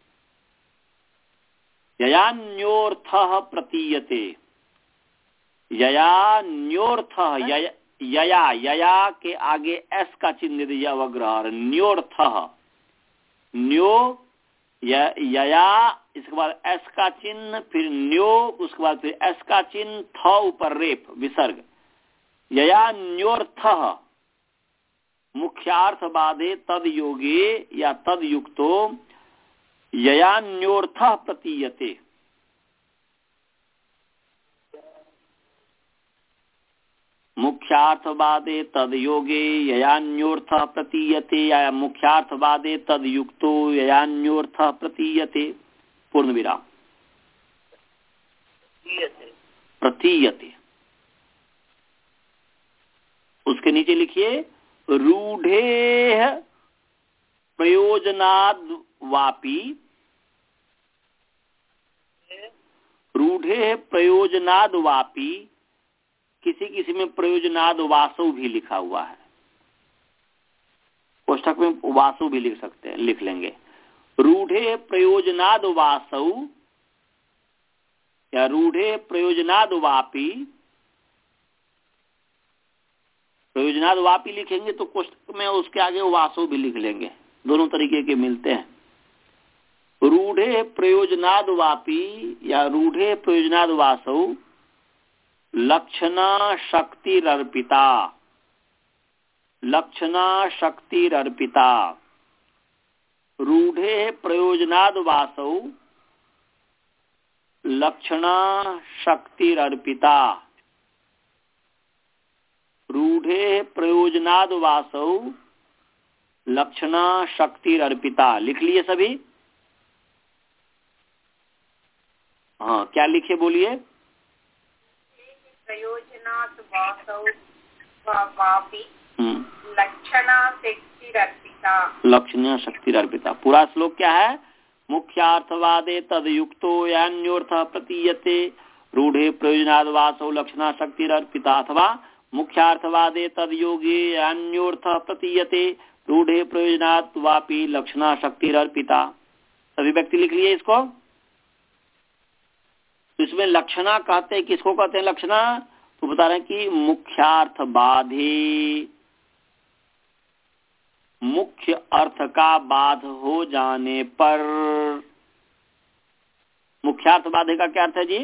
ययान्योर्थ प्रतीयते, ययान्योर्थ, यया यया यया के आगे एस का चिन्ह दे दीजिए अवग्रह, न्योर्थ, न्यो यया, इसके बाद एस का चिन्ह, फिर न्यो, उसके बाद फिर एस का चिन्ह, थ ऊपर रेप विसर्ग, यया न्योर्थ, मुख्यार्थ बाधे तद योगे या तद युक्तो ययान्योर्थ प्रतीयते। मुख्यार्थवादे तद योगे ययान्योर्थ प्रतीयते या मुख्यार्थवादे तद युक्तो ययान्योर्थ प्रतीयते। पूर्ण विराम। प्रतीयते, उसके नीचे लिखिए रूढ़े प्रयोजनाद वापी, रूढ़े प्रयोजनाद वापी, किसी किसी में प्रयोजनाद वासु भी लिखा हुआ है, कोष्ठक में वासु भी लिख सकते हैं, लिख लेंगे रूढ़े प्रयोजनाद वासु या रूढ़े प्रयोजनाद वापी। प्रयोजनाद वापी लिखेंगे तो कोष्ठक में उसके आगे वासु भी लिख लेंगे, दोनों तरीके के मिलते हैं। रूढ़े प्रयोजनाद वापी या रूढ़े प्रयोजनाद वासु लक्षणा शक्तिरर्पिता, लक्षणा शक्तिरर्पिता, रूढ़े प्रयोजनाद वासौ लक्षणा शक्तिरर्पिता, रूढ़े प्रयोजनाद वासौ लक्षणा शक्तिरर्पिता। लिख लिए सभी? हाँ, क्या लिखे बोलिए? प्रयोजनात् वासौ वापि लक्षणा शक्तिरर्पिता, लक्षणा शक्तिरर्पिता। पूरा श्लोक क्या है? मुख्यार्थवादे तदयुक्तो यान्योर्थ प्रतीयते रूढ़े प्रयोजनाद वासौ लक्षणा शक्तिरर्पिता, अथवा मुख्यार्थवादे तदयोगे यान्योर्थ प्रतीयते रूढ़े प्रयोजनाद वापि लक्षणा शक्तिरर्पिता। सभी व्यक्ति लिख लिए इसको? तो इसमें लक्षणा कहते हैं, किसको कहते हैं लक्षणा? तो बता रहे हैं कि मुख्यार्थ बाधे, मुख्य अर्थ का बाध हो जाने पर। मुख्यार्थ बाधे का क्या अर्थ है जी?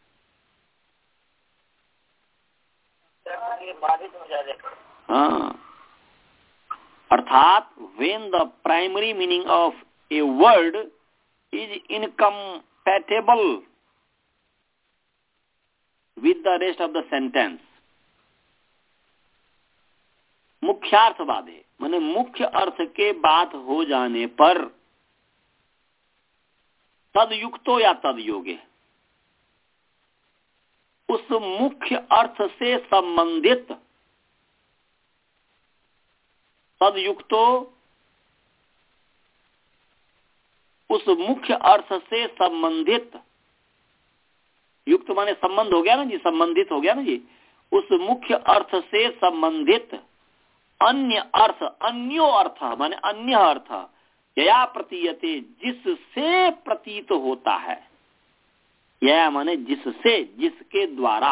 बाधित हो जाने पर। हाँ, अर्थात when the primary meaning of a word is incompatible with the rest of the sentence, मुख्यार्थ बाधे माने मुख्य अर्थ के बात हो जाने पर तदयुक्तो या तदयोगे, उस मुख्य अर्थ से संबंधित, तदयुक्तो उस मुख्य अर्थ से संबंधित, युक्त माने संबंध हो गया ना जी, संबंधित हो गया ना जी, उस मुख्य अर्थ से संबंधित अन्य अर्थ, अन्यो अर्थ माने अन्य अर्थ, यया प्रतीयते जिससे प्रतीत होता है, यया माने जिससे, जिसके द्वारा,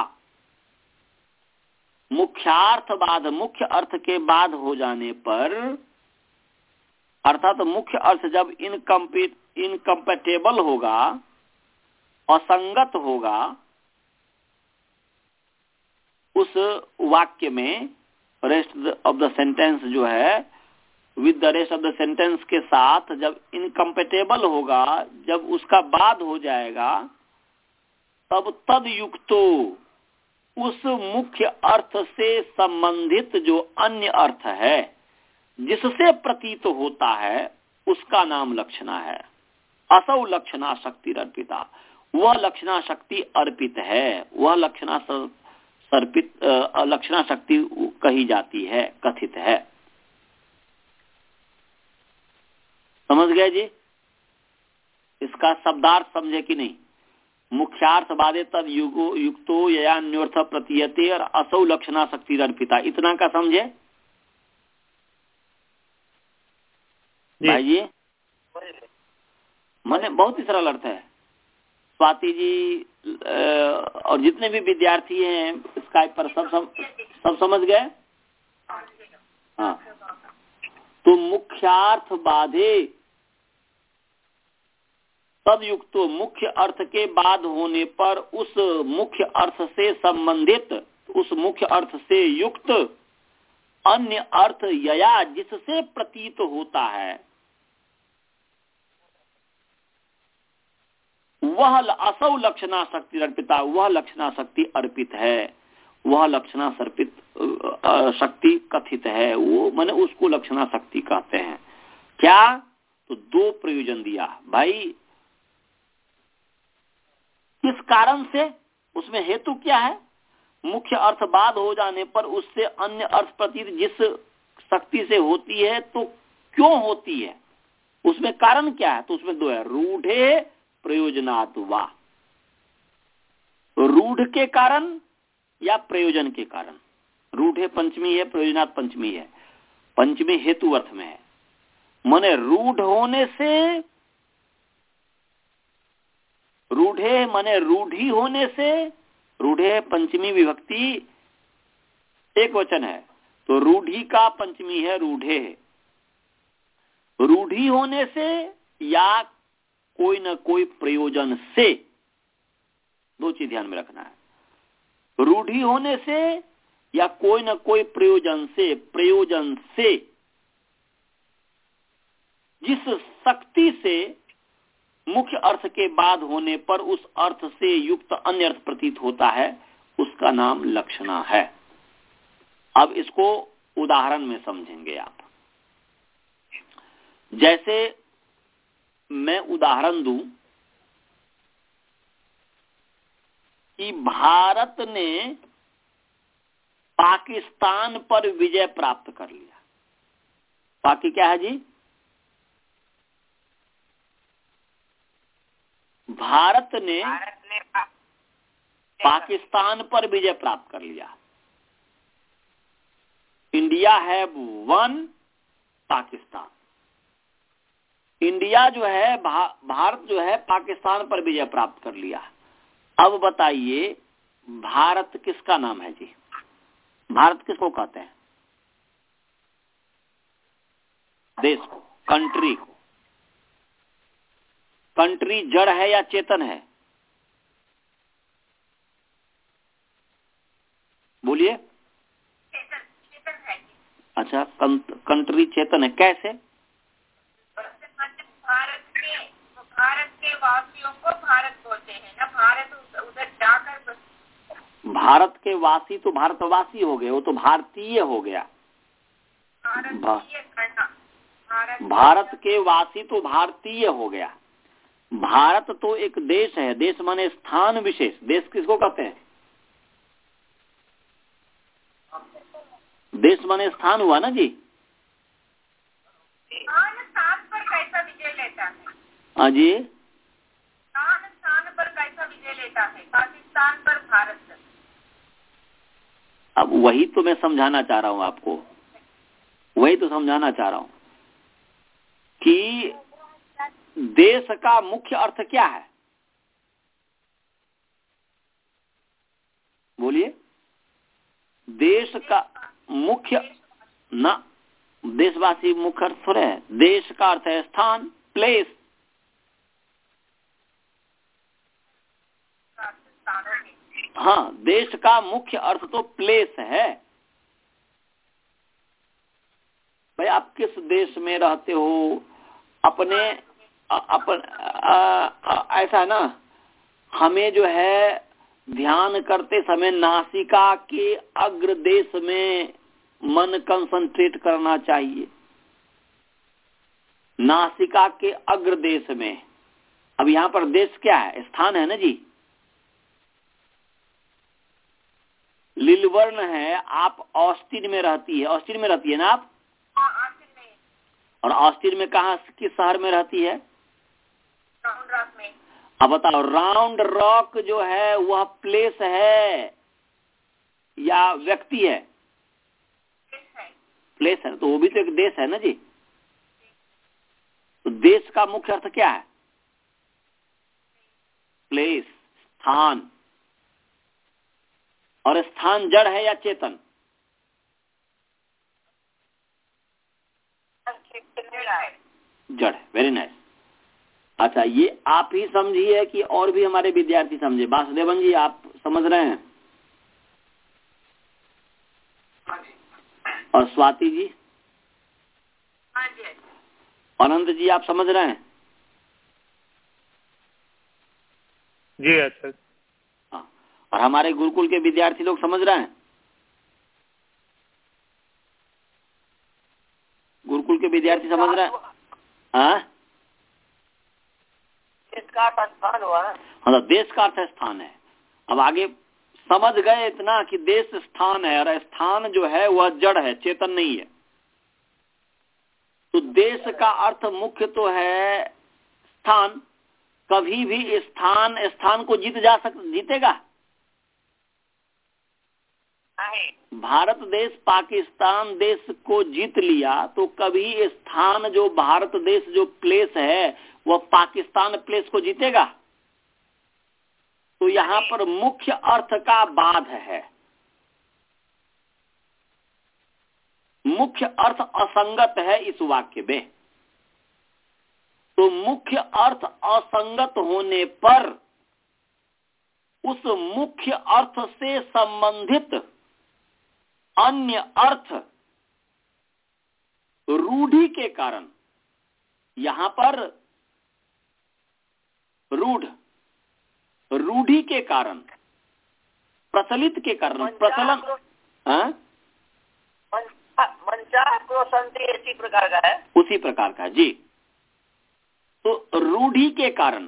मुख्यार्थ बाध मुख्य अर्थ के बाद हो जाने पर अर्थात तो मुख्य अर्थ जब इनकम्पे इनकम्पेटेबल होगा, असंगत होगा उस वाक्य में, रेस्ट ऑफ द सेंटेंस जो है with the rest of the sentence के साथ जब इनकम्पेटेबल होगा, जब उसका बाद हो जाएगा, तब तद युक्तो उस मुख्य अर्थ से संबंधित जो अन्य अर्थ है जिससे प्रतीत होता है उसका नाम लक्षणा है। असौ लक्षणा शक्ति अर्पिता, वह लक्षणा शक्ति अर्पित है, वह लक्षणा सर्पित लक्षणा शक्ति कही जाती है, कथित है। समझ गए जी? इसका शब्दार्थ समझे कि नहीं? मुख्यार्थ बादे तद युगो युक्तो ययान्योर्थ प्रतीयते और असौ लक्षणा शक्ति अर्पिता, इतना का समझे भाई जी? मैंने बहुत ही सरल अर्थ है। स्वाति जी और जितने भी विद्यार्थी हैं स्काइप पर सब सम, सब समझ गए? हाँ, तो मुख्यार्थ बाधे तद युक्तो, मुख्य अर्थ के बाद होने पर उस मुख्य अर्थ से संबंधित, उस मुख्य अर्थ से युक्त अन्य अर्थ यया जिससे प्रतीत होता है, वह असौ लक्षणा शक्ति अर्पिता, वह लक्षणा शक्ति अर्पित है, वह लक्षणा सर्पित शक्ति कथित है, वो माने उसको लक्षणा शक्ति कहते हैं। क्या? तो दो प्रयोजन दिया भाई। किस कारण से? उसमें हेतु क्या है? मुख्य अर्थ बाद हो जाने पर उससे अन्य अर्थ प्रतीत जिस शक्ति से होती है, तो क्यों होती है, उसमें कारण क्या है? तो उसमें दो है, रूढ़े प्रयोजनात् वा, रूढ़ के कारण या प्रयोजन के कारण। रूढ़े पंचमी है, प्रयोजनात् पंचमी है, पंचमी हेतु अर्थ में है। माने रूढ़ होने से, रूढ़े माने रूढ़ी होने से, रूढ़े पंचमी विभक्ति एक वचन है, तो रूढ़ी का पंचमी है रूढ़े। रूढ़ी होने से या कोई न कोई प्रयोजन से, दो चीज ध्यान में रखना है। रूढ़ी होने से या कोई न कोई प्रयोजन से, प्रयोजन से जिस शक्ति से मुख्य अर्थ के बाद होने पर उस अर्थ से युक्त अन्य अर्थ प्रतीत होता है, उसका नाम लक्षणा है। अब इसको उदाहरण में समझेंगे आप। जैसे मैं उदाहरण दूं कि भारत ने पाकिस्तान पर विजय प्राप्त कर लिया। पाकि क्या है जी? भारत ने, भारत ने पाकिस्तान पर विजय प्राप्त कर लिया। इंडिया है वन पाकिस्तान। इंडिया जो है, भा, भारत जो है पाकिस्तान पर विजय प्राप्त कर लिया। अब बताइए भारत किसका नाम है जी? भारत किसको कहते हैं? देश को, कंट्री को। कंट्री जड़ है या चेतन है? बोलिए। चेतन, चेतन है। अच्छा, कंट्री चेतन है, कैसे? भारत के भारत के वासियों को भारत बोलते हैं ना, भारत उधर जाकर। भारत के वासी तो भारतवासी हो गए, वो तो भारतीय हो गया। भारतीय भारत, भारत के वासी तो भारतीय हो गया। भारत तो एक देश है, देश माने स्थान विशेष। देश किसको कहते हैं? देश माने स्थान हुआ ना जी। स्थान पर कैसा विजय लेता है? हाँ जी, स्थान स्थान पर कैसा विजय लेता है? पाकिस्तान पर भारत। अब वही तो मैं समझाना चाह रहा हूँ आपको, वही तो समझाना चाह रहा हूँ कि देश का मुख्य अर्थ क्या है? बोलिए। देश का मुख्य ना देशवासी मुख्य अर्थ थोड़े है। देश का अर्थ है स्थान, प्लेस। हाँ, देश का मुख्य अर्थ तो प्लेस है। भाई आप किस देश में रहते हो, अपने अपन ऐसा है ना, हमें जो है ध्यान करते समय नासिका के अग्र देश में मन कंसंट्रेट करना चाहिए, नासिका के अग्र देश में। अब यहाँ पर देश क्या है, स्थान है ना जी। लीलवर्ण है, आप ऑस्टिन में रहती है, ऑस्टिन में रहती है ना आप। और ऑस्टिन में कहा, किस शहर में रहती है? राउंड रॉक में। अब बताओ, राउंड रॉक जो है वह प्लेस है या व्यक्ति है? प्लेस है, तो वो भी तो एक देश है ना जी। तो देश का मुख्य अर्थ क्या है? प्लेस, स्थान। और स्थान जड़ है या चेतन? जड़ है। Very nice. अच्छा, ये आप ही समझिए कि और भी हमारे विद्यार्थी समझे? वासुदेवन जी आप समझ रहे हैं? और स्वाति जी? हाँ जी। अनंत जी आप समझ रहे हैं? जी अच्छा। हाँ, और हमारे गुरुकुल के विद्यार्थी लोग समझ रहे हैं? गुरुकुल के विद्यार्थी समझ रहे हैं? हाँ, देश का स्थान हुआ। हाँ, देश का अर्थ स्थान है। अब आगे समझ गए इतना कि देश स्थान है, और स्थान जो है वह जड़ है, चेतन नहीं है। तो देश का अर्थ मुख्य तो है स्थान। कभी भी स्थान स्थान को जीत जा सक जीतेगा? भारत देश पाकिस्तान देश को जीत लिया तो कभी स्थान जो भारत देश जो प्लेस है वह पाकिस्तान प्लेस को जीतेगा? तो यहाँ पर मुख्य अर्थ का बाध है। मुख्य अर्थ असंगत है इस वाक्य में। तो मुख्य अर्थ असंगत होने पर उस मुख्य अर्थ से संबंधित अन्य अर्थ रूढ़ी के कारण, यहां पर रूढ़ रूढ़ी के कारण, प्रचलित के कारण, प्रचलन इसी प्रकार का है, उसी प्रकार का जी। तो रूढ़ी के कारण,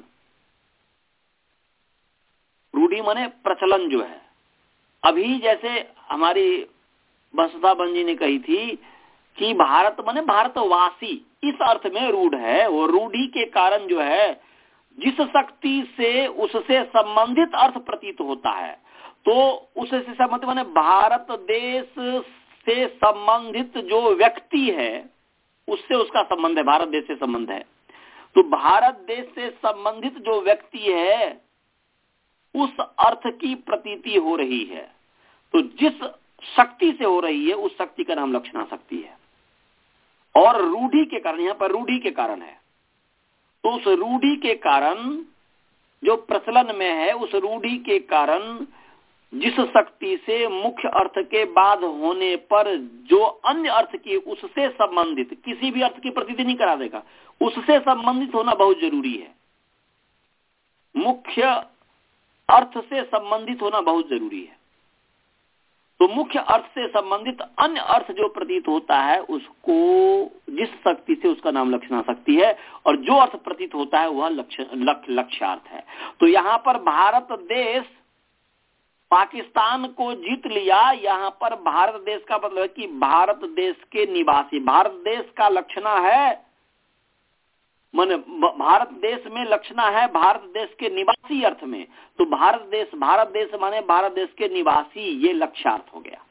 रूढ़ी माने प्रचलन जो है। अभी जैसे हमारी बसुधाबन जी ने कही थी कि भारत माने भारतवासी, इस अर्थ में रूढ़ है। वो रूढ़ी के कारण जो है जिस शक्ति से उससे संबंधित अर्थ प्रतीत होता है, तो उससे संबंधित माने भारत देश से संबंधित जो व्यक्ति है उससे उसका संबंध है, भारत देश से संबंध है। तो भारत देश से संबंधित जो व्यक्ति है उस अर्थ की प्रतीति हो रही है। तो जिस शक्ति से हो रही है उस शक्ति का नाम लक्षणा शक्ति है। और रूढ़ी के कारण, यहां पर रूढ़ी के कारण है, तो उस रूढ़ी के कारण जो प्रचलन में है, उस रूढ़ी के कारण जिस शक्ति से मुख्य अर्थ के बाद होने पर जो अन्य अर्थ की उससे संबंधित, किसी भी अर्थ की प्रतीति नहीं करा देगा, उससे संबंधित होना बहुत जरूरी है। मुख्य अर्थ से संबंधित होना बहुत जरूरी है। तो मुख्य अर्थ से संबंधित अन्य अर्थ जो प्रतीत होता है उसको, जिस शक्ति से, उसका नाम लक्षणा शक्ति है। और जो अर्थ प्रतीत होता है वह लक्ष्य लक्ष्यार्थ है। तो यहाँ पर भारत देश पाकिस्तान को जीत लिया, यहाँ पर भारत देश का मतलब है कि भारत देश के निवासी, भारत देश का लक्षणा है, माने भारत देश में लक्षणा है भारत देश के निवासी अर्थ में। तो भारत देश, भारत देश माने भारत देश के निवासी, ये लक्ष्यार्थ हो गया।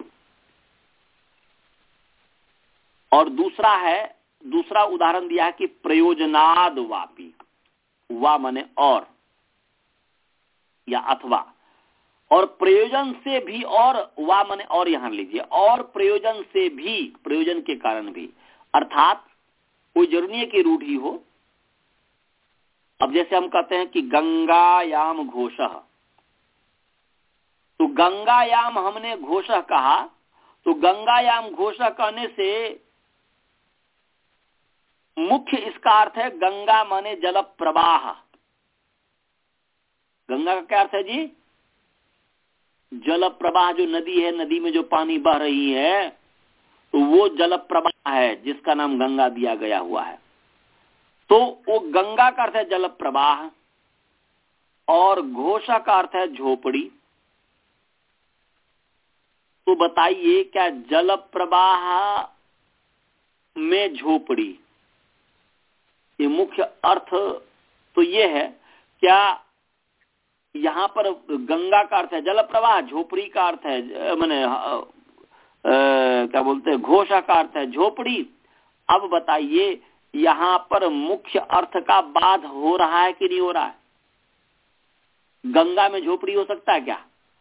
और दूसरा है, दूसरा उदाहरण दिया है कि प्रयोजनाद वापी, वा माने और या अथवा, और प्रयोजन से भी, और वा माने और, यहां लीजिए, और प्रयोजन से भी, प्रयोजन के कारण भी, अर्थात कोई जरूरी नहीं है कि रूढ़ी हो। अब जैसे हम कहते हैं कि गंगायाम घोषः, तो गंगायाम हमने घोषः कहा, तो गंगायाम घोषः कहने से मुख्य इसका अर्थ है गंगा माने जल प्रवाह। गंगा का क्या अर्थ है जी? जल प्रवाह, जो नदी है, नदी में जो पानी बह रही है, तो वो जल प्रवाह है जिसका नाम गंगा दिया गया हुआ है। तो वो गंगा का अर्थ है जल प्रवाह, और घोषा का अर्थ है झोपड़ी। तो बताइए, क्या जल प्रवाह में झोपड़ी, ये मुख्य अर्थ तो ये है। क्या यहाँ पर गंगा का अर्थ है जल प्रवाह, झोपड़ी का अर्थ है मैंने क्या बोलते हैं, घोषा का अर्थ है झोपड़ी। अब बताइए, यहाँ पर मुख्य अर्थ का बाध हो रहा है कि नहीं हो रहा है? गंगा में झोपड़ी हो सकता है क्या?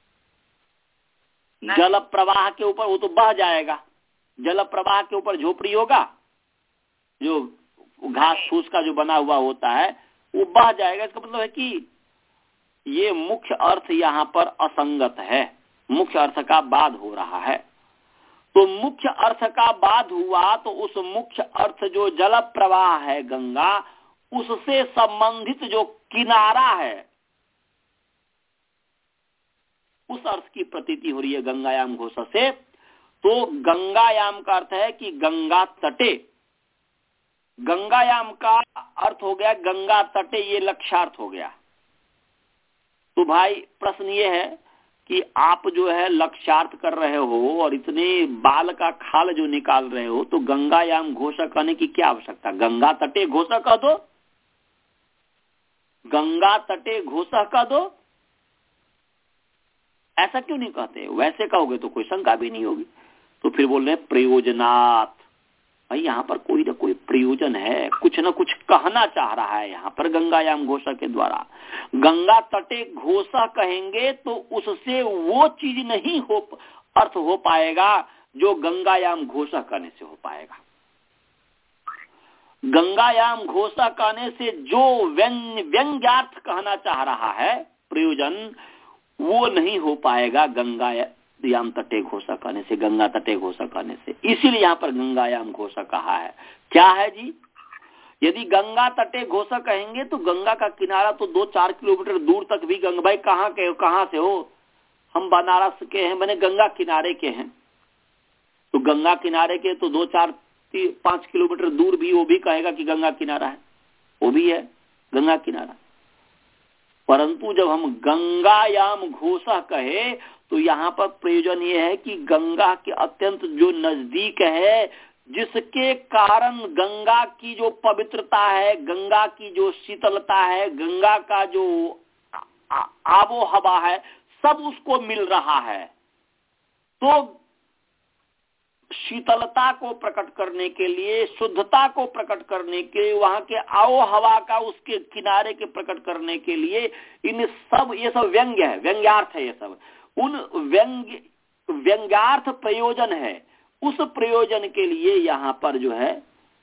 जल प्रवाह के ऊपर वो तो बह जाएगा, जल प्रवाह के ऊपर झोपड़ी होगा? जो घास फूस का जो बना हुआ होता है वो बह जाएगा। इसका मतलब है कि ये मुख्य अर्थ यहाँ पर असंगत है, मुख्य अर्थ का बाध हो रहा है। तो मुख्य अर्थ का बाध हुआ तो उस मुख्य अर्थ जो जल प्रवाह है गंगा, उससे संबंधित जो किनारा है उस अर्थ की प्रतीति हो रही है गंगायाम घोषा से। तो गंगायाम का अर्थ है कि गंगा तटे, गंगायाम का अर्थ हो गया गंगा तटे, ये लक्ष्यार्थ हो गया। तो भाई प्रश्न ये है कि आप जो है लक्ष्यार्थ कर रहे हो और इतने बाल का खाल जो निकाल रहे हो, तो गंगायाम घोषा कहने की क्या आवश्यकता? गंगा तटे घोषा कह दो, गंगा तटे घोषा कह दो। ऐसा क्यों नहीं कहते? वैसे कहोगे तो कोई शंका भी नहीं होगी। तो फिर बोल रहे प्रयोजनात्, भाई यहाँ पर कोई ना कोई प्रयोजन है, कुछ ना कुछ कहना चाह रहा है यहाँ पर गंगायाम घोषा के द्वारा। गंगा तटे घोषा कहेंगे तो उससे वो चीज नहीं हो अर्थ हो पाएगा जो गंगायाम घोषा कहने से हो पाएगा। गंगायाम घोषा कहने से जो व्यंग व्यंग्यार्थ कहना चाह रहा है प्रयोजन, वो नहीं हो पाएगा गंगायाम तटे घोषा कहने से, गंगा तटे घोषा कहने से। इसीलिए यहाँ पर गंगायाम घोषा कहा है। क्या है जी? यदि गंगा तटे घोषा कहेंगे तो गंगा का किनारा तो दो चार किलोमीटर दूर तक भी गंगा, भाई कहाँ के कहाँ से हो? हम बनारस के हैं, मैंने गंगा किनारे के हैं। तो गंगा किनारे के तो दो चार पांच किलोमीटर दूर भी वो भी कहेगा कि गंगा किनारा है, वो भी है गंगा किनारा। परंतु जब हम गंगायाम घोषा कहे तो यहाँ पर प्रयोजन ये है कि गंगा के अत्यंत जो नजदीक है, जिसके कारण गंगा की जो पवित्रता है, गंगा की जो शीतलता है, गंगा का जो आबो हवा है, सब उसको मिल रहा है। तो शीतलता को प्रकट करने के लिए, शुद्धता को प्रकट करने के लिए, वहां के आओ हवा का उसके किनारे के प्रकट करने के लिए, इन सब ये सब व्यंग्य है, व्यंग्यार्थ है। ये सब उन व्यंग्य व्यंग्यार्थ प्रयोजन है। उस प्रयोजन के लिए यहाँ पर जो है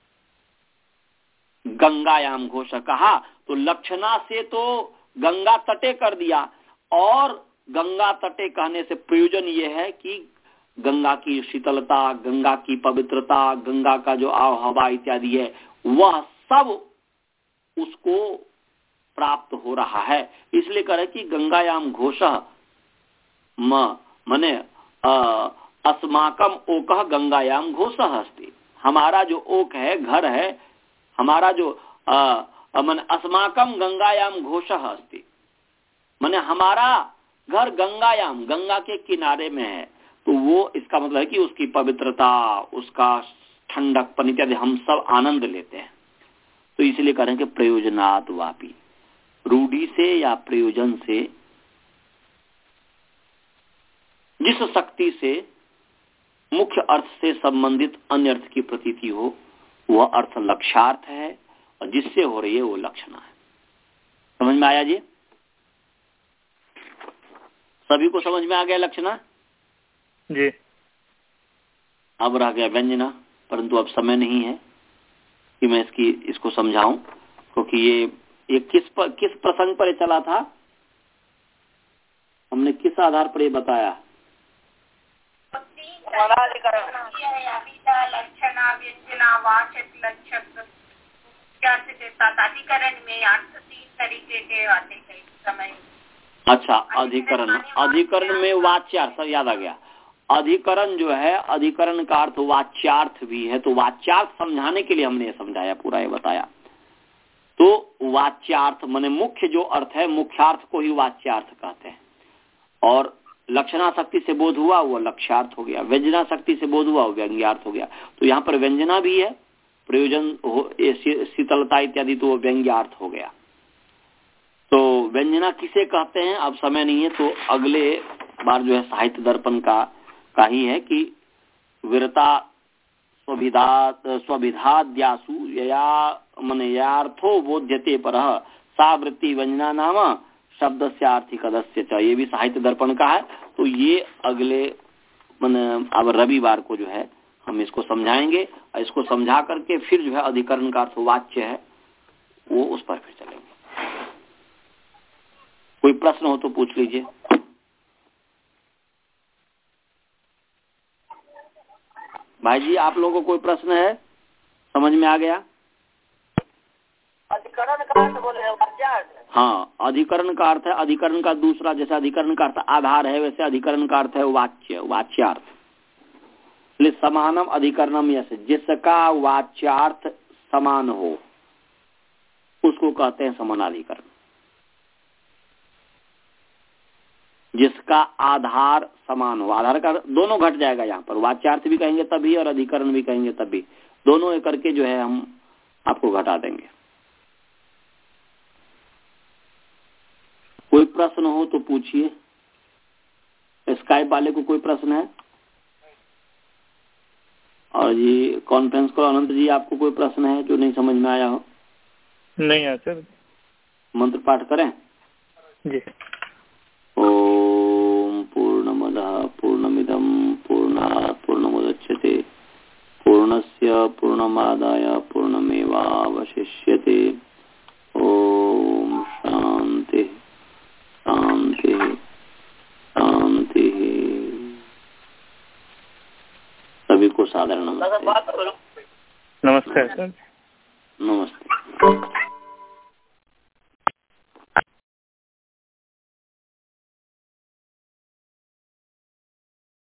गंगायाम घोषा कहा। तो लक्षणा से तो गंगा तटे कर दिया, और गंगा तटे कहने से प्रयोजन ये है कि गंगा की शीतलता, गंगा की पवित्रता, गंगा का जो आव हवा इत्यादि है, वह सब उसको प्राप्त हो रहा है। इसलिए कह रहे कि गंगायाम घोषा मने अस्माकम ओकः गंगायाम घोषः अस्ति। हमारा जो ओक है, घर है, हमारा जो मन अस्माकम गंगायाम घोषः अस्ति, माने हमारा घर गंगायाम, गंगा के किनारे में है। तो वो इसका मतलब है कि उसकी पवित्रता, उसका ठंडकपन इत्यादि हम सब आनंद लेते हैं। तो इसलिए कह रहे हैं कि प्रयोजनात् वापि, रूढ़ी से या प्रयोजन से, जिस शक्ति से मुख्य अर्थ से संबंधित अन्य अर्थ की प्रतीति हो, वह अर्थ लक्ष्यार्थ है, और जिससे हो रही है वो लक्षणा है। समझ में आया जी? सभी को समझ में आ गया लक्षणा जी? अब रह गया व्यंजना। परंतु अब समय नहीं है कि मैं इसकी इसको समझाऊं, क्योंकि ये ये किस पर, किस प्रसंग पर चला था, हमने किस आधार पर ये बताया? लक्षणा व्यंजना वाचक लक्षक अधिकरण में अर्थ तीन तरीके के आते थे समय। अच्छा, अधिकरण अधिकरण में वाच्यार्थ याद आ गया। अधिकरण जो है, अधिकरण का अर्थ वाच्यार्थ भी है, तो वाच्यार्थ समझाने के लिए हमने ये समझाया, पूरा ये बताया। तो वाच्यार्थ माने मुख्य जो अर्थ है, मुख्यार्थ को ही वाच्यार्थ कहते हैं। और लक्षणा शक्ति से बोध हुआ वो लक्ष्यार्थ हो गया, व्यंजना शक्ति से बोध हुआ वो व्यंग्यार्थ हो गया। तो यहाँ पर व्यंजना भी है, प्रयोजन हो, शीतलता इत्यादि, तो वो व्यंग्यार्थ हो गया। तो व्यंजना किसे कहते हैं अब समय नहीं है, तो अगले बार जो है साहित्य दर्पण का का ही है कि वीरता स्वविधा स्वविधाद्यासु यया मन यार्थो बोध्यते परः सा वृत्ति व्यंजना नाम शब्द से आर्थिकदस्य च, ये भी साहित्य दर्पण का है। तो ये अगले मन अब रविवार को जो है हम इसको समझाएंगे, और इसको समझा करके फिर जो है अधिकरण का अर्थ वाच्य है वो उस पर फिर चलेंगे। कोई प्रश्न हो तो पूछ लीजिए। भाई जी, आप लोगों को कोई प्रश्न है? समझ में आ गया? अधिकरण का अर्थ बोले हैं वाच्यार्थ। हाँ, अधिकरण का अर्थ है, अधिकरण का दूसरा, जैसे अधिकरण का अर्थ आधार है, वैसे अधिकरण का अर्थ है वाच्य, वाच्यार्थ। इसलिए समानम अधिकरणम, यसे जिसका वाच्यार्थ समान हो उसको कहते हैं समानाधिकरण। जिसका आधार समान हो, आधार का दोनों घट जाएगा यहाँ पर, वाच्यार्थ भी कहेंगे तभी और अधिकरण भी कहेंगे तभी, दोनों एक करके जो है हम आपको घटा देंगे। कोई प्रश्न हो तो पूछिए। स्काइप वाले को कोई प्रश्न है? और जी कॉन्फ्रेंस कॉल अनंत जी, आपको कोई प्रश्न है जो नहीं समझ में आया हो? नहीं है सर। मंत्र पाठ करें जी। ओम पूर्णमदः पूर्णमिदं पूर्णात् पूर्णमुदच्यते पूर्णस्य पूर्णमादाय पूर्णमेवावशिष्यते। ओम शांति शांति शांति। सभी को सादर नमस्ते। नमस्कार सर। नमस्ते।